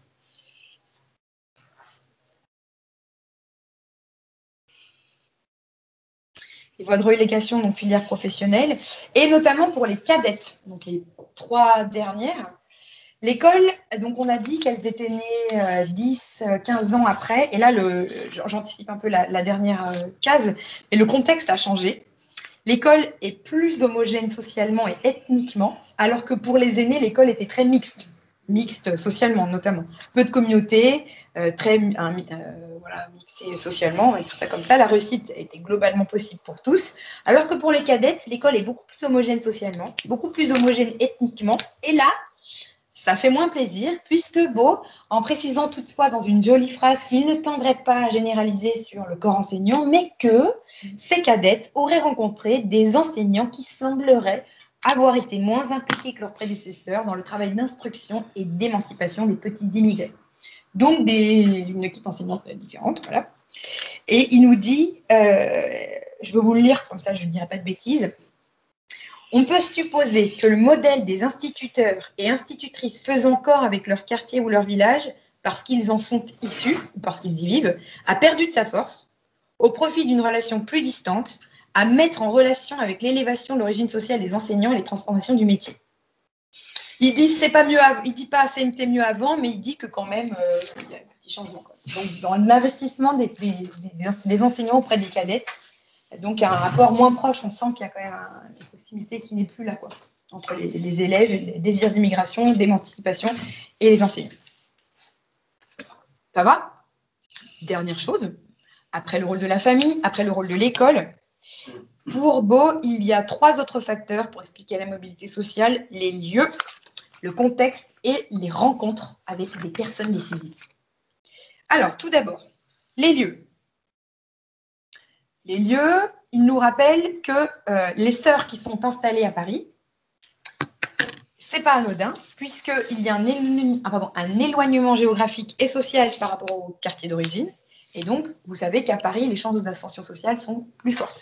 Les voies de relégation, donc filières professionnelles, et notamment pour les cadettes, donc les trois dernières. L'école, donc on a dit qu'elles étaient nées 10, 15 ans après, et là, j'anticipe un peu la dernière case, mais le contexte a changé. L'école est plus homogène socialement et ethniquement, alors que pour les aînés, l'école était très mixte socialement notamment. Peu de communautés, très mixée socialement, on va dire ça comme ça. La réussite était globalement possible pour tous, alors que pour les cadettes, l'école est beaucoup plus homogène socialement, beaucoup plus homogène ethniquement, et là, ça fait moins plaisir, puisque Beau, en précisant toutefois dans une jolie phrase qu'il ne tendrait pas à généraliser sur le corps enseignant, mais que ces cadettes auraient rencontré des enseignants qui sembleraient avoir été moins impliqués que leurs prédécesseurs dans le travail d'instruction et d'émancipation des petits immigrés. Donc, une équipe enseignante différente, voilà. Et il nous dit, je vais vous le lire, comme ça je ne dirai pas de bêtises, on peut supposer que le modèle des instituteurs et institutrices faisant corps avec leur quartier ou leur village, parce qu'ils en sont issus, ou parce qu'ils y vivent, a perdu de sa force, au profit d'une relation plus distante, à mettre en relation avec l'élévation de l'origine sociale des enseignants et les transformations du métier. Il dit c'est pas mieux, il dit pas c'était mieux avant, mais il dit que quand même il y a un petit changement. Donc dans l'investissement des enseignants auprès des cadettes, donc un rapport moins proche, on sent qu'il y a quand même une proximité qui n'est plus là, quoi, entre les élèves, les désirs d'immigration, d'émancipation et les enseignants. Ça va? Dernière chose, après le rôle de la famille, après le rôle de l'école, pour Beau, il y a trois autres facteurs pour expliquer la mobilité sociale, les lieux, le contexte et les rencontres avec des personnes décisives. Alors, tout d'abord, les lieux. Les lieux, il nous rappelle que les sœurs qui sont installées à Paris, c'est pas anodin, puisqu'il y a un éloignement géographique et social par rapport au quartier d'origine. Et donc, vous savez qu'à Paris, les chances d'ascension sociale sont plus fortes.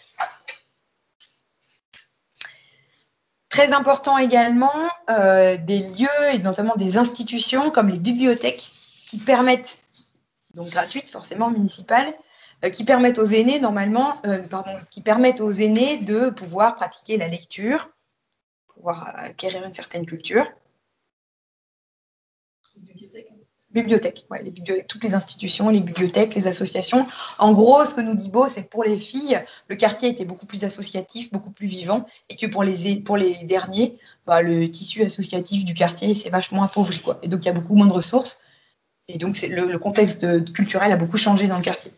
Très important également, des lieux et notamment des institutions comme les bibliothèques qui permettent, donc gratuites forcément, municipales, qui permettent aux aînés qui permettent aux aînés de pouvoir pratiquer la lecture, pouvoir acquérir une certaine culture. Bibliothèques, ouais, toutes les institutions, les bibliothèques, les associations. En gros, ce que nous dit Beau, c'est que pour les filles, le quartier était beaucoup plus associatif, beaucoup plus vivant, et que pour les derniers, le tissu associatif du quartier s'est vachement appauvri, quoi. Et donc, il y a beaucoup moins de ressources. Et donc, le contexte culturel a beaucoup changé dans le quartier.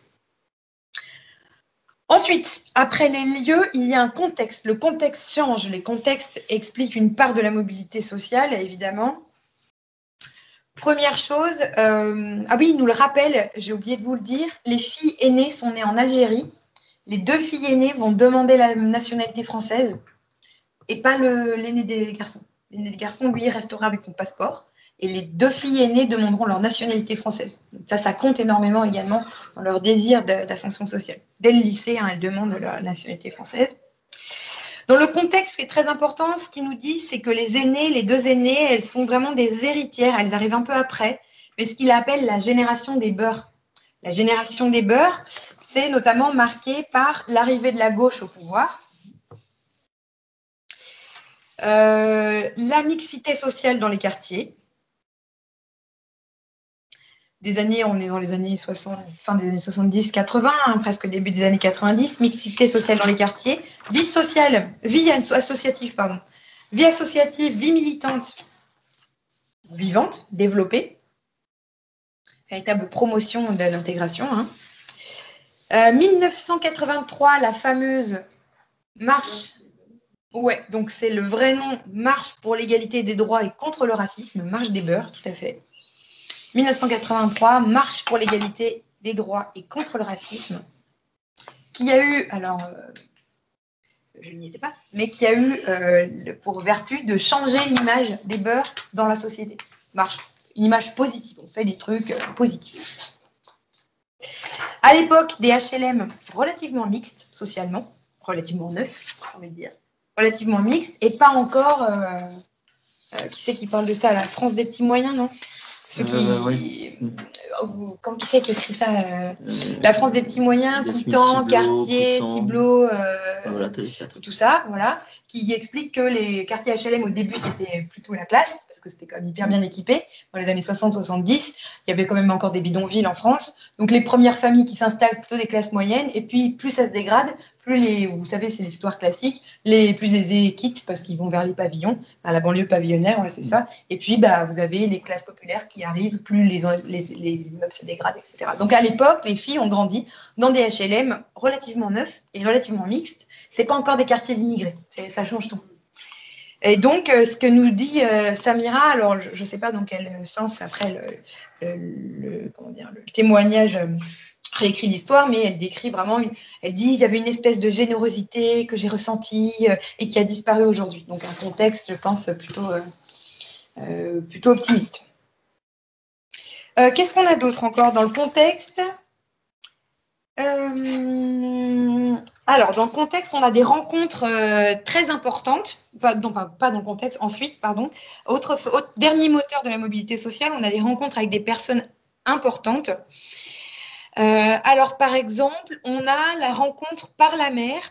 Ensuite, après les lieux, il y a un contexte. Le contexte change. Les contextes expliquent une part de la mobilité sociale, évidemment. Première chose, ah oui, il nous le rappelle, j'ai oublié de vous le dire, les filles aînées sont nées en Algérie. Les 2 filles aînées vont demander la nationalité française et pas l'aîné des garçons. L'aîné des garçons, lui, restera avec son passeport. Et les 2 filles aînées demanderont leur nationalité française. Donc ça compte énormément également dans leur désir d'ascension sociale. Dès le lycée, elles demandent leur nationalité française. Dans le contexte, ce qui est très important, ce qu'il nous dit, c'est que les aînées, les 2 aînées, elles sont vraiment des héritières, elles arrivent un peu après, mais ce qu'il appelle la génération des beurs. La génération des beurs, c'est notamment marqué par l'arrivée de la gauche au pouvoir, la mixité sociale dans les quartiers. On est dans les années 60, fin des années 70, 80, presque début des années 90, mixité sociale dans les quartiers, vie sociale, vie associative, pardon, vie associative, vie militante, vivante, développée, véritable promotion de l'intégration. 1983, la fameuse marche, ouais, donc c'est le vrai nom, Marche pour l'égalité des droits et contre le racisme, Marche des beurs, tout à fait. 1983, Marche pour l'égalité des droits et contre le racisme, qui a eu, alors je n'y étais pas, mais qui a eu pour vertu de changer l'image des beurs dans la société. Marche, une image positive, on fait des trucs positifs. À l'époque, des HLM relativement mixtes socialement, relativement neufs, j'ai envie de dire, relativement mixtes, et pas encore, qui c'est qui parle de ça, la France des petits moyens, non? Ceux qui. Comme qui c'est qui écrit ça La France des petits moyens, Coutan, Cartier, Ciblot, voilà, tout ça, voilà, qui explique que les quartiers HLM au début c'était plutôt la classe, parce que c'était quand même hyper bien équipé. Dans les années 60-70, il y avait quand même encore des bidonvilles en France. Donc les premières familles qui s'installent, c'est plutôt des classes moyennes, et puis plus ça se dégrade, plus vous savez, c'est l'histoire classique, les plus aisés quittent parce qu'ils vont vers les pavillons, à la banlieue pavillonnaire, ouais, c'est ça. Et puis, vous avez les classes populaires qui arrivent, plus les immeubles se dégradent, etc. Donc, à l'époque, les filles ont grandi dans des HLM relativement neufs et relativement mixtes. C'est pas encore des quartiers d'immigrés. Ça change tout. Et donc, ce que nous dit Samira, alors je ne sais pas dans quel sens après le témoignage réécrit l'histoire, mais elle décrit vraiment, elle dit il y avait une espèce de générosité que j'ai ressentie et qui a disparu aujourd'hui. Donc un contexte, je pense, plutôt optimiste. Qu'est-ce qu'on a d'autre encore dans le contexte ? Alors, dans le contexte, on a des rencontres très importantes. Pas dans le contexte, ensuite, pardon. Dernier moteur de la mobilité sociale, on a des rencontres avec des personnes importantes. Alors, par exemple, on a la rencontre par la mère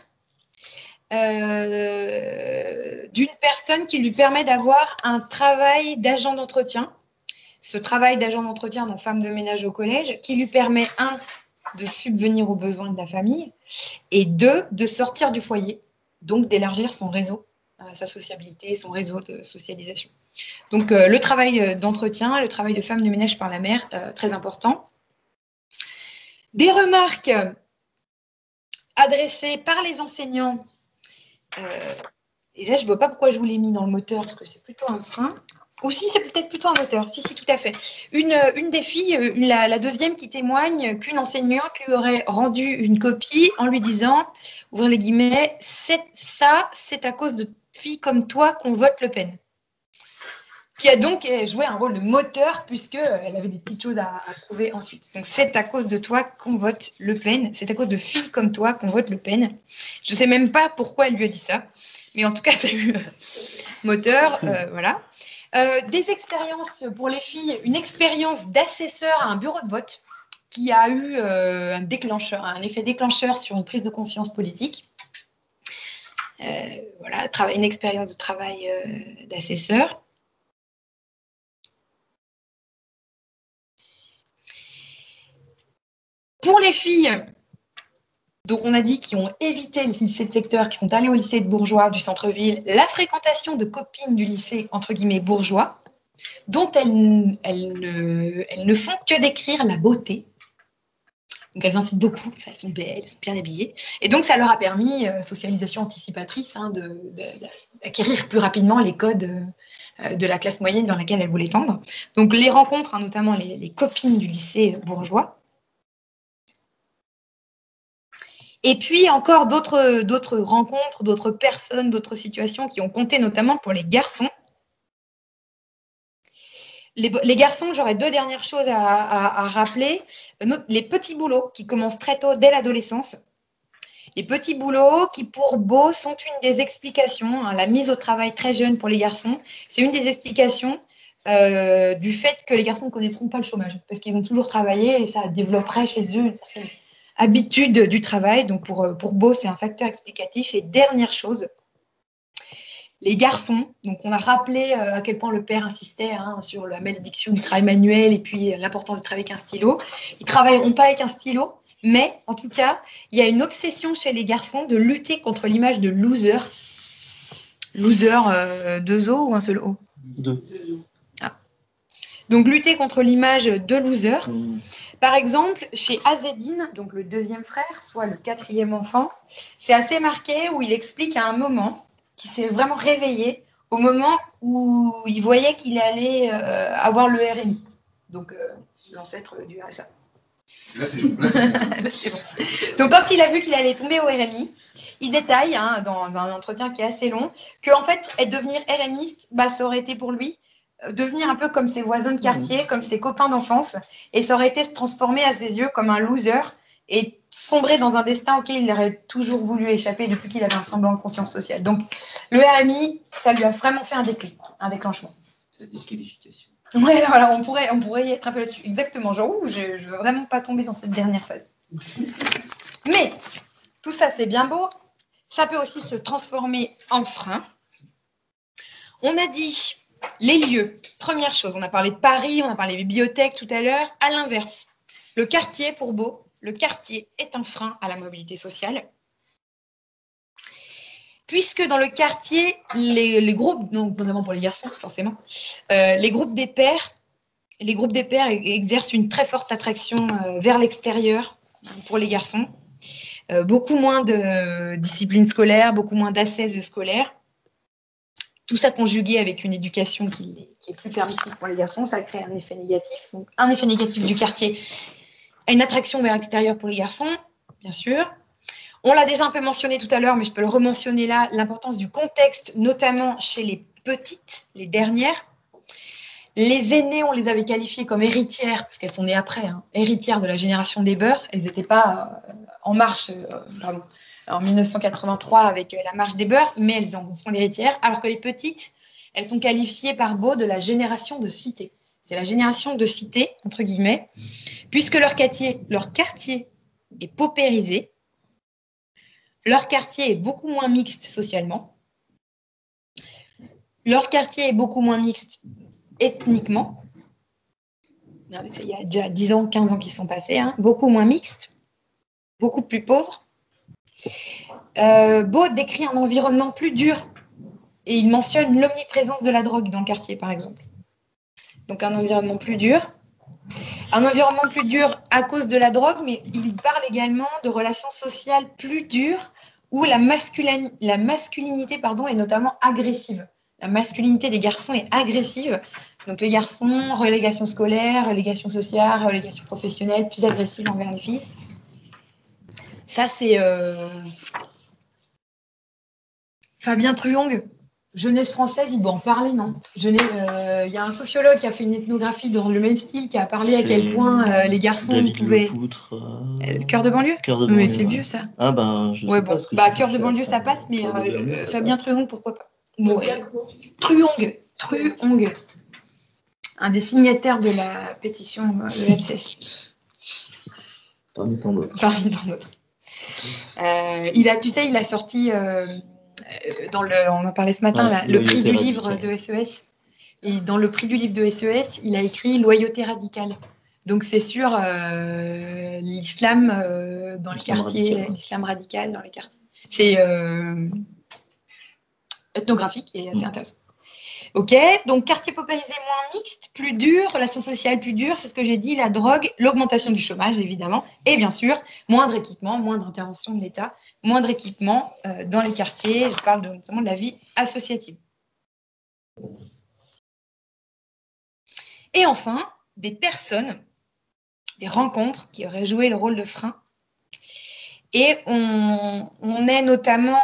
d'une personne qui lui permet d'avoir un travail d'agent d'entretien. Ce travail d'agent d'entretien dans Femmes de ménage au collège, qui lui permet, de subvenir aux besoins de la famille, et 2, de sortir du foyer, donc d'élargir son réseau, sa sociabilité, son réseau de socialisation. Donc, le travail d'entretien, le travail de femme de ménage par la mère, très important. Des remarques adressées par les enseignants. Et là, je ne vois pas pourquoi je vous l'ai mis dans le moteur, parce que c'est plutôt un frein. Ou si, c'est peut-être plutôt un moteur. Si, tout à fait. Une des filles, la deuxième, qui témoigne qu'une enseignante lui aurait rendu une copie en lui disant, ouvrez les guillemets, c'est à cause de filles comme toi qu'on vote Le Pen. Qui a donc joué un rôle de moteur, puisqu'elle avait des petites choses à prouver ensuite. Donc, c'est à cause de toi qu'on vote Le Pen. C'est à cause de filles comme toi qu'on vote Le Pen. Je ne sais même pas pourquoi elle lui a dit ça. Mais en tout cas, c'est eu moteur, voilà. Des expériences pour les filles, une expérience d'assesseur à un bureau de vote qui a eu un effet déclencheur sur une prise de conscience politique. Voilà, une expérience de travail d'assesseur. Pour les filles, donc on a dit qui ont évité le lycée de secteur, qui sont allées au lycée de bourgeois du centre-ville, la fréquentation de copines du lycée, entre guillemets, bourgeois, dont elles ne font que décrire la beauté. Donc elles incitent beaucoup, elles sont belles, elles sont bien habillées. Et donc ça leur a permis, socialisation anticipatrice, d'acquérir plus rapidement les codes de la classe moyenne vers laquelle elles voulaient tendre. Donc les rencontres, notamment les copines du lycée bourgeois. Et puis encore d'autres rencontres, d'autres personnes, d'autres situations qui ont compté notamment pour les garçons. Les garçons, j'aurais 2 dernières choses à rappeler. Les petits boulots qui commencent très tôt, dès l'adolescence. Les petits boulots qui, pour Beau, sont une des explications. La mise au travail très jeune pour les garçons, c'est une des explications du fait que les garçons ne connaîtront pas le chômage, parce qu'ils ont toujours travaillé et ça développerait chez eux une certaine habitude du travail. Donc pour Beau, c'est un facteur explicatif. Et dernière chose, les garçons, donc on a rappelé à quel point le père insistait sur la malédiction du travail manuel et puis l'importance de travailler avec un stylo. Ils ne travailleront pas avec un stylo, mais en tout cas, il y a une obsession chez les garçons de lutter contre l'image de loser. Loser, 2 O ou un seul O? 2. Ah. Donc lutter contre l'image de loser. Par exemple, chez Azedine, donc le 2e frère, soit le 4e enfant, c'est assez marqué où il explique à un moment qu'il s'est vraiment réveillé au moment où il voyait qu'il allait avoir le RMI, donc l'ancêtre du RSA. Là, c'est bon. Donc quand il a vu qu'il allait tomber au RMI, il détaille dans un entretien qui est assez long qu'en fait, devenir RMiste, ça aurait été pour lui devenir un peu comme ses voisins de quartier, comme ses copains d'enfance, et ça aurait été se transformer à ses yeux comme un loser et sombrer dans un destin auquel il aurait toujours voulu échapper depuis qu'il avait un semblant de conscience sociale. Donc le RMI, ça lui a vraiment fait un déclic, un déclenchement. La disqualification. Ouais, voilà, on pourrait y être un peu là-dessus. Exactement, genre, je veux vraiment pas tomber dans cette dernière phase. Mais tout ça, c'est bien beau. Ça peut aussi se transformer en frein. On a dit les lieux. Première chose, on a parlé de Paris, on a parlé des bibliothèques tout à l'heure. À l'inverse, le quartier, pour Beau, le quartier est un frein à la mobilité sociale. Puisque dans le quartier, les groupes, donc notamment pour les garçons, forcément, les groupes des pairs exercent une très forte attraction vers l'extérieur pour les garçons. Beaucoup moins de discipline scolaire, beaucoup moins d'ascèse scolaire. Tout ça conjugué avec une éducation qui est plus permissive pour les garçons, ça crée un effet négatif. Donc, un effet négatif du quartier, une attraction vers l'extérieur pour les garçons, bien sûr. On l'a déjà un peu mentionné tout à l'heure, mais je peux le rementionner là, l'importance du contexte, notamment chez les petites, les dernières. Les aînées, on les avait qualifiées comme héritières, parce qu'elles sont nées après, héritières de la génération des beurs. Elles n'étaient pas en marche, en 1983 avec la marche des beurs, mais elles en sont l'héritière, alors que les petites, elles sont qualifiées par Beau de la génération de cité. C'est la génération de cité, entre guillemets, puisque leur quartier est paupérisé, leur quartier est beaucoup moins mixte socialement, leur quartier est beaucoup moins mixte ethniquement. Non, mais il y a déjà 10 ans, 15 ans qui sont passés, beaucoup moins mixte, beaucoup plus pauvre. Beau décrit un environnement plus dur et il mentionne l'omniprésence de la drogue dans le quartier, par exemple. Donc un environnement plus dur. Un environnement plus dur à cause de la drogue, mais il parle également de relations sociales plus dures où la masculinité est notamment agressive. La masculinité des garçons est agressive. Donc les garçons, relégation scolaire, relégation sociale, relégation professionnelle, plus agressive envers les filles. Ça, c'est Fabien Truong, jeunesse française, il doit en parler, non? Il y a un sociologue qui a fait une ethnographie dans le même style, qui a parlé à quel point les garçons David pouvaient... Lepoutre. Le cœur de banlieue? Cœur de banlieue. Mais c'est vieux, ça. Ah ben, je sais pas ce que c'est. Cœur de banlieue, ça passe, mais Cœur de banlieue, ça Fabien passe. Truong, pourquoi pas? Bon, Truong. Un des signataires de la pétition de l'FCS. Parmi tant d'autres. Il a sorti, on en parlait ce matin, Ouais, le prix du Loyauté livre radicale. de SES. Et dans le prix du livre de SES, il a écrit Loyauté radicale. Donc, c'est sur l'islam dans les quartiers, l'islam radical dans les quartiers. C'est ethnographique et assez intéressant. Ok, donc quartier paupérisé moins mixte, plus dur, relations sociales plus dures, c'est ce que j'ai dit, la drogue, l'augmentation du chômage évidemment, et bien sûr, moindre équipement, moindre intervention de l'État, moindre équipement dans les quartiers, je parle notamment de la vie associative. Et enfin, des personnes, des rencontres qui auraient joué le rôle de frein. Et on est notamment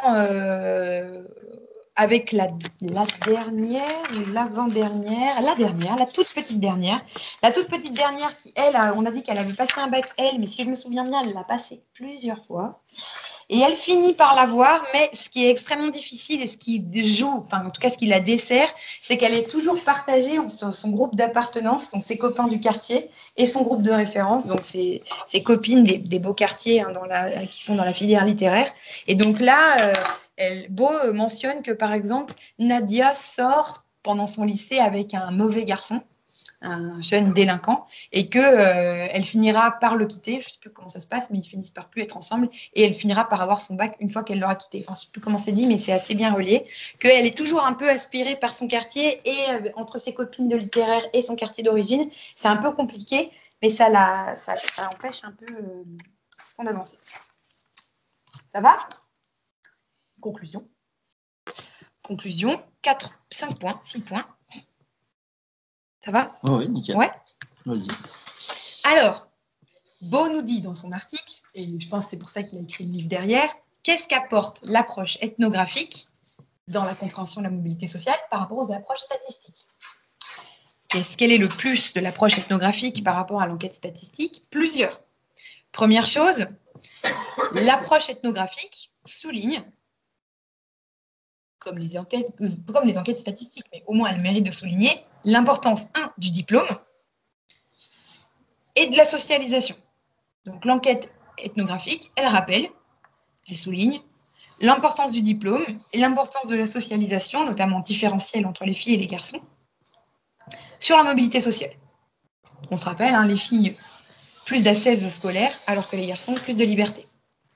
avec la dernière, l'avant-dernière, la toute petite dernière. La toute petite dernière qui, elle, on a dit qu'elle avait passé un bac L, mais si je me souviens bien, elle l'a passé plusieurs fois. Et elle finit par l'avoir, mais ce qui est extrêmement difficile et ce qui joue, enfin en tout cas ce qui la dessert, c'est qu'elle est toujours partagée entre son groupe d'appartenance, donc ses copains du quartier, et son groupe de référence, donc ses copines des beaux quartiers qui sont dans la filière littéraire. Et donc là, Beau mentionne que par exemple, Nadia sort pendant son lycée avec un mauvais garçon, un jeune délinquant, et qu'elle finira par le quitter. Je ne sais plus comment ça se passe, mais ils finissent par plus être ensemble, et elle finira par avoir son bac une fois qu'elle l'aura quitté. Enfin, je ne sais plus comment c'est dit, mais c'est assez bien relié, qu'elle est toujours un peu aspirée par son quartier, et entre ses copines de littéraire et son quartier d'origine, c'est un peu compliqué, mais ça empêche un peu son d'avancer. Ça va ? Conclusion, 5 points, 6 points. Ça va ? Oh oui, nickel. Ouais. Vas-y. Alors, Beau nous dit dans son article, et je pense que c'est pour ça qu'il a écrit le livre derrière, qu'est-ce qu'apporte l'approche ethnographique dans la compréhension de la mobilité sociale par rapport aux approches statistiques. Quel est le plus de l'approche ethnographique par rapport à l'enquête statistique ? Plusieurs. Première chose, l'approche ethnographique souligne, comme les enquêtes statistiques, mais au moins elle mérite de souligner, l'importance, du diplôme et de la socialisation. Donc l'enquête ethnographique, elle rappelle, elle souligne l'importance du diplôme et l'importance de la socialisation, notamment différentielle entre les filles et les garçons, sur la mobilité sociale. On se rappelle, les filles, plus d'ascèse scolaire, alors que les garçons, plus de liberté.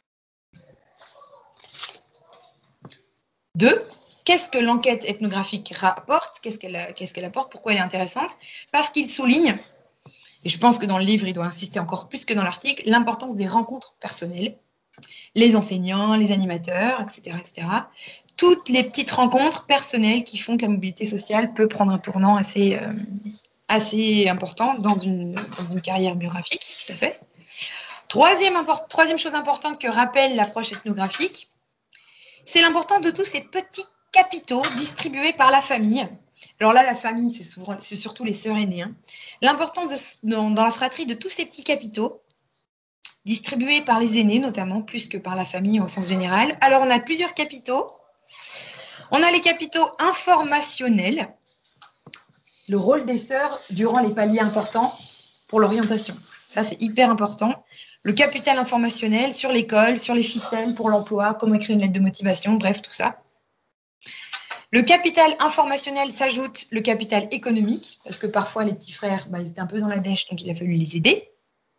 2. Qu'est-ce que l'enquête ethnographique rapporte ? Qu'est-ce qu'elle apporte ? Pourquoi elle est intéressante ? Parce qu'il souligne, et je pense que dans le livre, il doit insister encore plus que dans l'article, l'importance des rencontres personnelles, les enseignants, les animateurs, etc., etc. Toutes les petites rencontres personnelles qui font que la mobilité sociale peut prendre un tournant assez important dans une carrière biographique, tout à fait. Troisième chose importante que rappelle l'approche ethnographique, c'est l'importance de tous ces petits capitaux distribués par la famille. Alors là, la famille, c'est surtout les sœurs aînées. L'importance dans la fratrie de tous ces petits capitaux, distribués par les aînés notamment, plus que par la famille au sens général. Alors, on a plusieurs capitaux. On a les capitaux informationnels, le rôle des sœurs durant les paliers importants pour l'orientation. Ça, c'est hyper important. Le capital informationnel sur l'école, sur les ficelles pour l'emploi, comment écrire une lettre de motivation, bref, tout ça. Le capital informationnel s'ajoute le capital économique, parce que parfois les petits frères, ils étaient un peu dans la dèche, donc il a fallu les aider.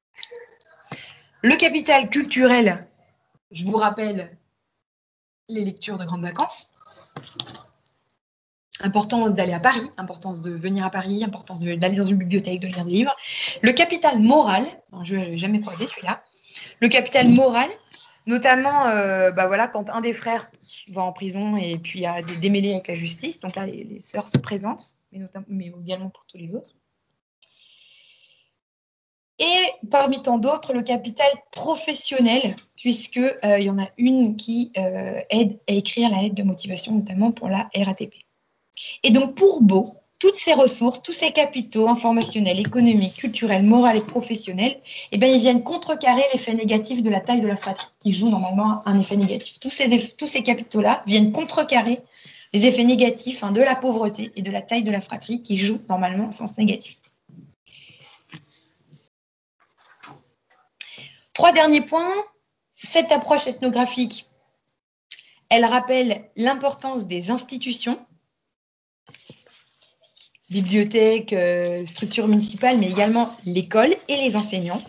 Le capital culturel, je vous rappelle les lectures de grandes vacances. Important d'aller à Paris, importance de venir à Paris, importance d'aller dans une bibliothèque, de lire des livres. Le capital moral, je ne l'ai jamais croisé celui-là. Le capital moral, notamment quand un des frères va en prison et puis a des démêlés avec la justice. Donc là, les sœurs se présentent, mais également pour tous les autres. Et parmi tant d'autres, le capital professionnel, puisqu'il y en a une qui aide à écrire la lettre de motivation, notamment pour la RATP. Et donc, pour Beau, toutes ces ressources, tous ces capitaux informationnels, économiques, culturels, moraux et professionnels, ils viennent contrecarrer l'effet négatif de la taille de la fratrie, qui joue normalement un effet négatif. Tous ces capitaux-là viennent contrecarrer les effets négatifs de la pauvreté et de la taille de la fratrie, qui joue normalement en sens négatif. 3 derniers points. Cette approche ethnographique, elle rappelle l'importance des institutions, bibliothèques, structures municipales, mais également l'école et les enseignants.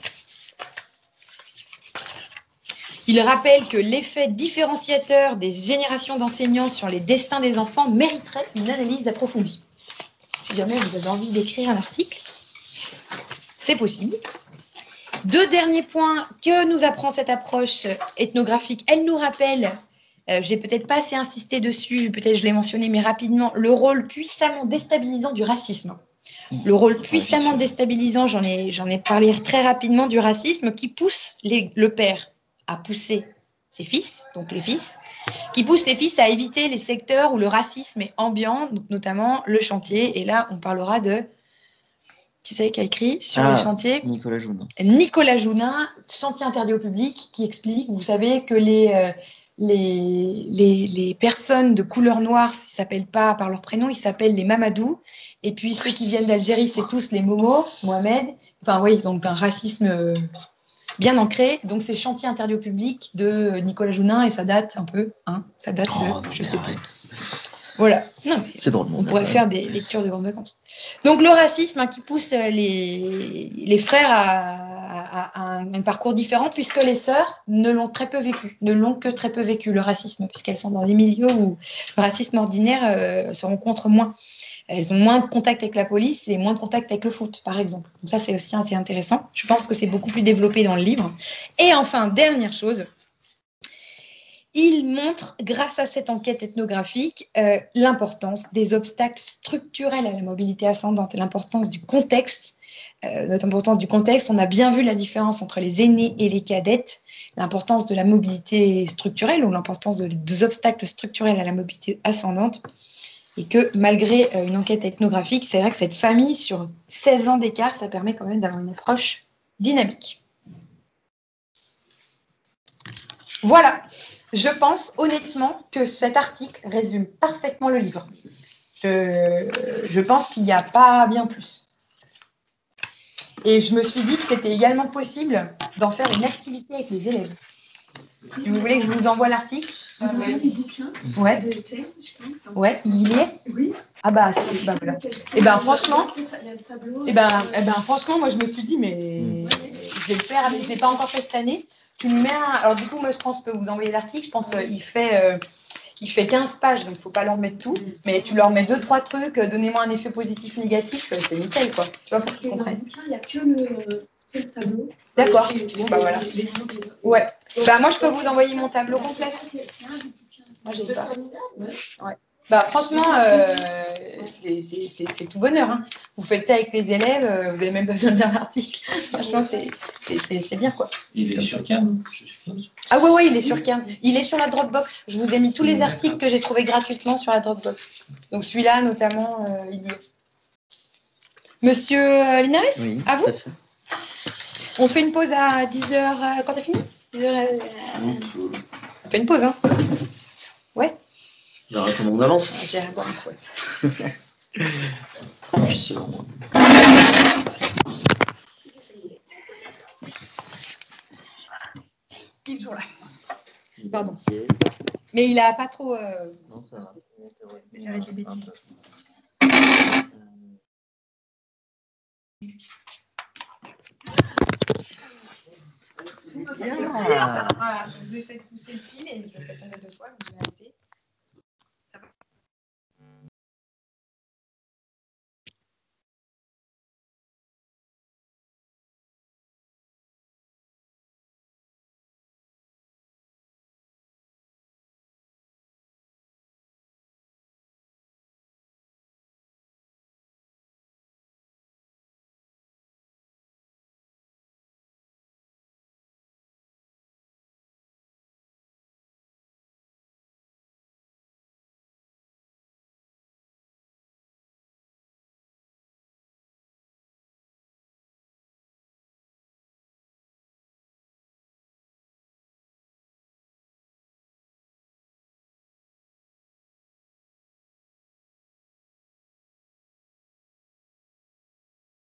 Il rappelle que l'effet différenciateur des générations d'enseignants sur les destins des enfants mériterait une analyse approfondie. Si jamais vous avez envie d'écrire un article, c'est possible. 2 derniers points que nous apprend cette approche ethnographique. Elle nous rappelle, j'ai peut-être pas assez insisté dessus, peut-être je l'ai mentionné, mais rapidement, le rôle puissamment déstabilisant du racisme. Le rôle puissamment déstabilisant, j'en ai parlé très rapidement, du racisme qui pousse le père à pousser ses fils, donc les fils, qui pousse les fils à éviter les secteurs où le racisme est ambiant, donc notamment le chantier. Et là, on parlera de... Qui c'est qui a écrit sur le chantier? Nicolas Jounin. Nicolas Jounin, chantier interdit au public, qui explique, vous savez, que les personnes de couleur noire ne s'appellent pas par leur prénom, ils s'appellent les Mamadou. Et puis ceux qui viennent d'Algérie, c'est tous les Momo, Mohamed. Enfin oui, donc un racisme bien ancré. Donc c'est chantier interdit au public de Nicolas Jounin et ça date un peu, hein, ça date de, je sais plus. Voilà. Non, mais c'est drôle. On pourrait faire des lectures de grandes vacances. Donc le racisme qui pousse les frères à un parcours différent, puisque les sœurs ne l'ont que très peu vécu, le racisme, puisqu'elles sont dans des milieux où le racisme ordinaire se rencontre moins. Elles ont moins de contact avec la police et moins de contact avec le foot, par exemple. Donc ça, c'est aussi assez intéressant. Je pense que c'est beaucoup plus développé dans le livre. Et enfin, dernière chose, il montre, grâce à cette enquête ethnographique, l'importance des obstacles structurels à la mobilité ascendante et l'importance du contexte. L'importance du contexte, on a bien vu la différence entre les aînés et les cadettes, l'importance de la mobilité structurelle ou l'importance des obstacles structurels à la mobilité ascendante. Et que malgré une enquête ethnographique, c'est vrai que cette famille, sur 16 ans d'écart, ça permet quand même d'avoir une approche dynamique. Voilà. Je pense honnêtement que cet article résume parfaitement le livre. Je pense qu'il n'y a pas bien plus. Et je me suis dit que c'était également possible d'en faire une activité avec les élèves. Si vous voulez que je vous envoie l'article. Ouais. Ouais, il y est. Oui. Ah bah, voilà. Et ben franchement, franchement, moi je me suis dit mais je vais le faire. Je l'ai pas encore fait cette année. Tu me mets un. Alors du coup, moi je pense que je peux vous envoyer l'article. Je pense qu'il fait 15 pages, donc il ne faut pas leur mettre tout. Mais tu leur mets 2-3 trucs. Donnez-moi un effet positif, négatif. C'est nickel quoi. Tu vois pour qu'ils comprennent. Dans le bouquin, il n'y a que le tableau. D'accord. Bon bah voilà. Ouais. Bah moi je peux vous envoyer mon tableau complet. Moi j'ai pas. Ouais. Bah franchement, c'est tout bonheur. Hein. Vous faites ça avec les élèves, vous n'avez même pas besoin de lire l'article. Franchement, c'est bien quoi. Il est sur Cannes. Ah ouais, il est sur Cannes. Il est sur la Dropbox. Je vous ai mis tous les articles que j'ai trouvés gratuitement sur la Dropbox. Donc celui-là notamment, il y est. Monsieur Linares, oui, à vous. Tout à fait. On fait une pause à 10h. Quand t'as fini 10h. On fait une pause, hein. Ouais. On verra comment on avance. J'ai rien à boire un coup. Puis selon moi. Il joue là. Pardon. Mais il a pas trop. Non, ça va. J'arrête les bêtises. Bien. Voilà, j'essaie de pousser le fil et je le fais tomber 2 fois.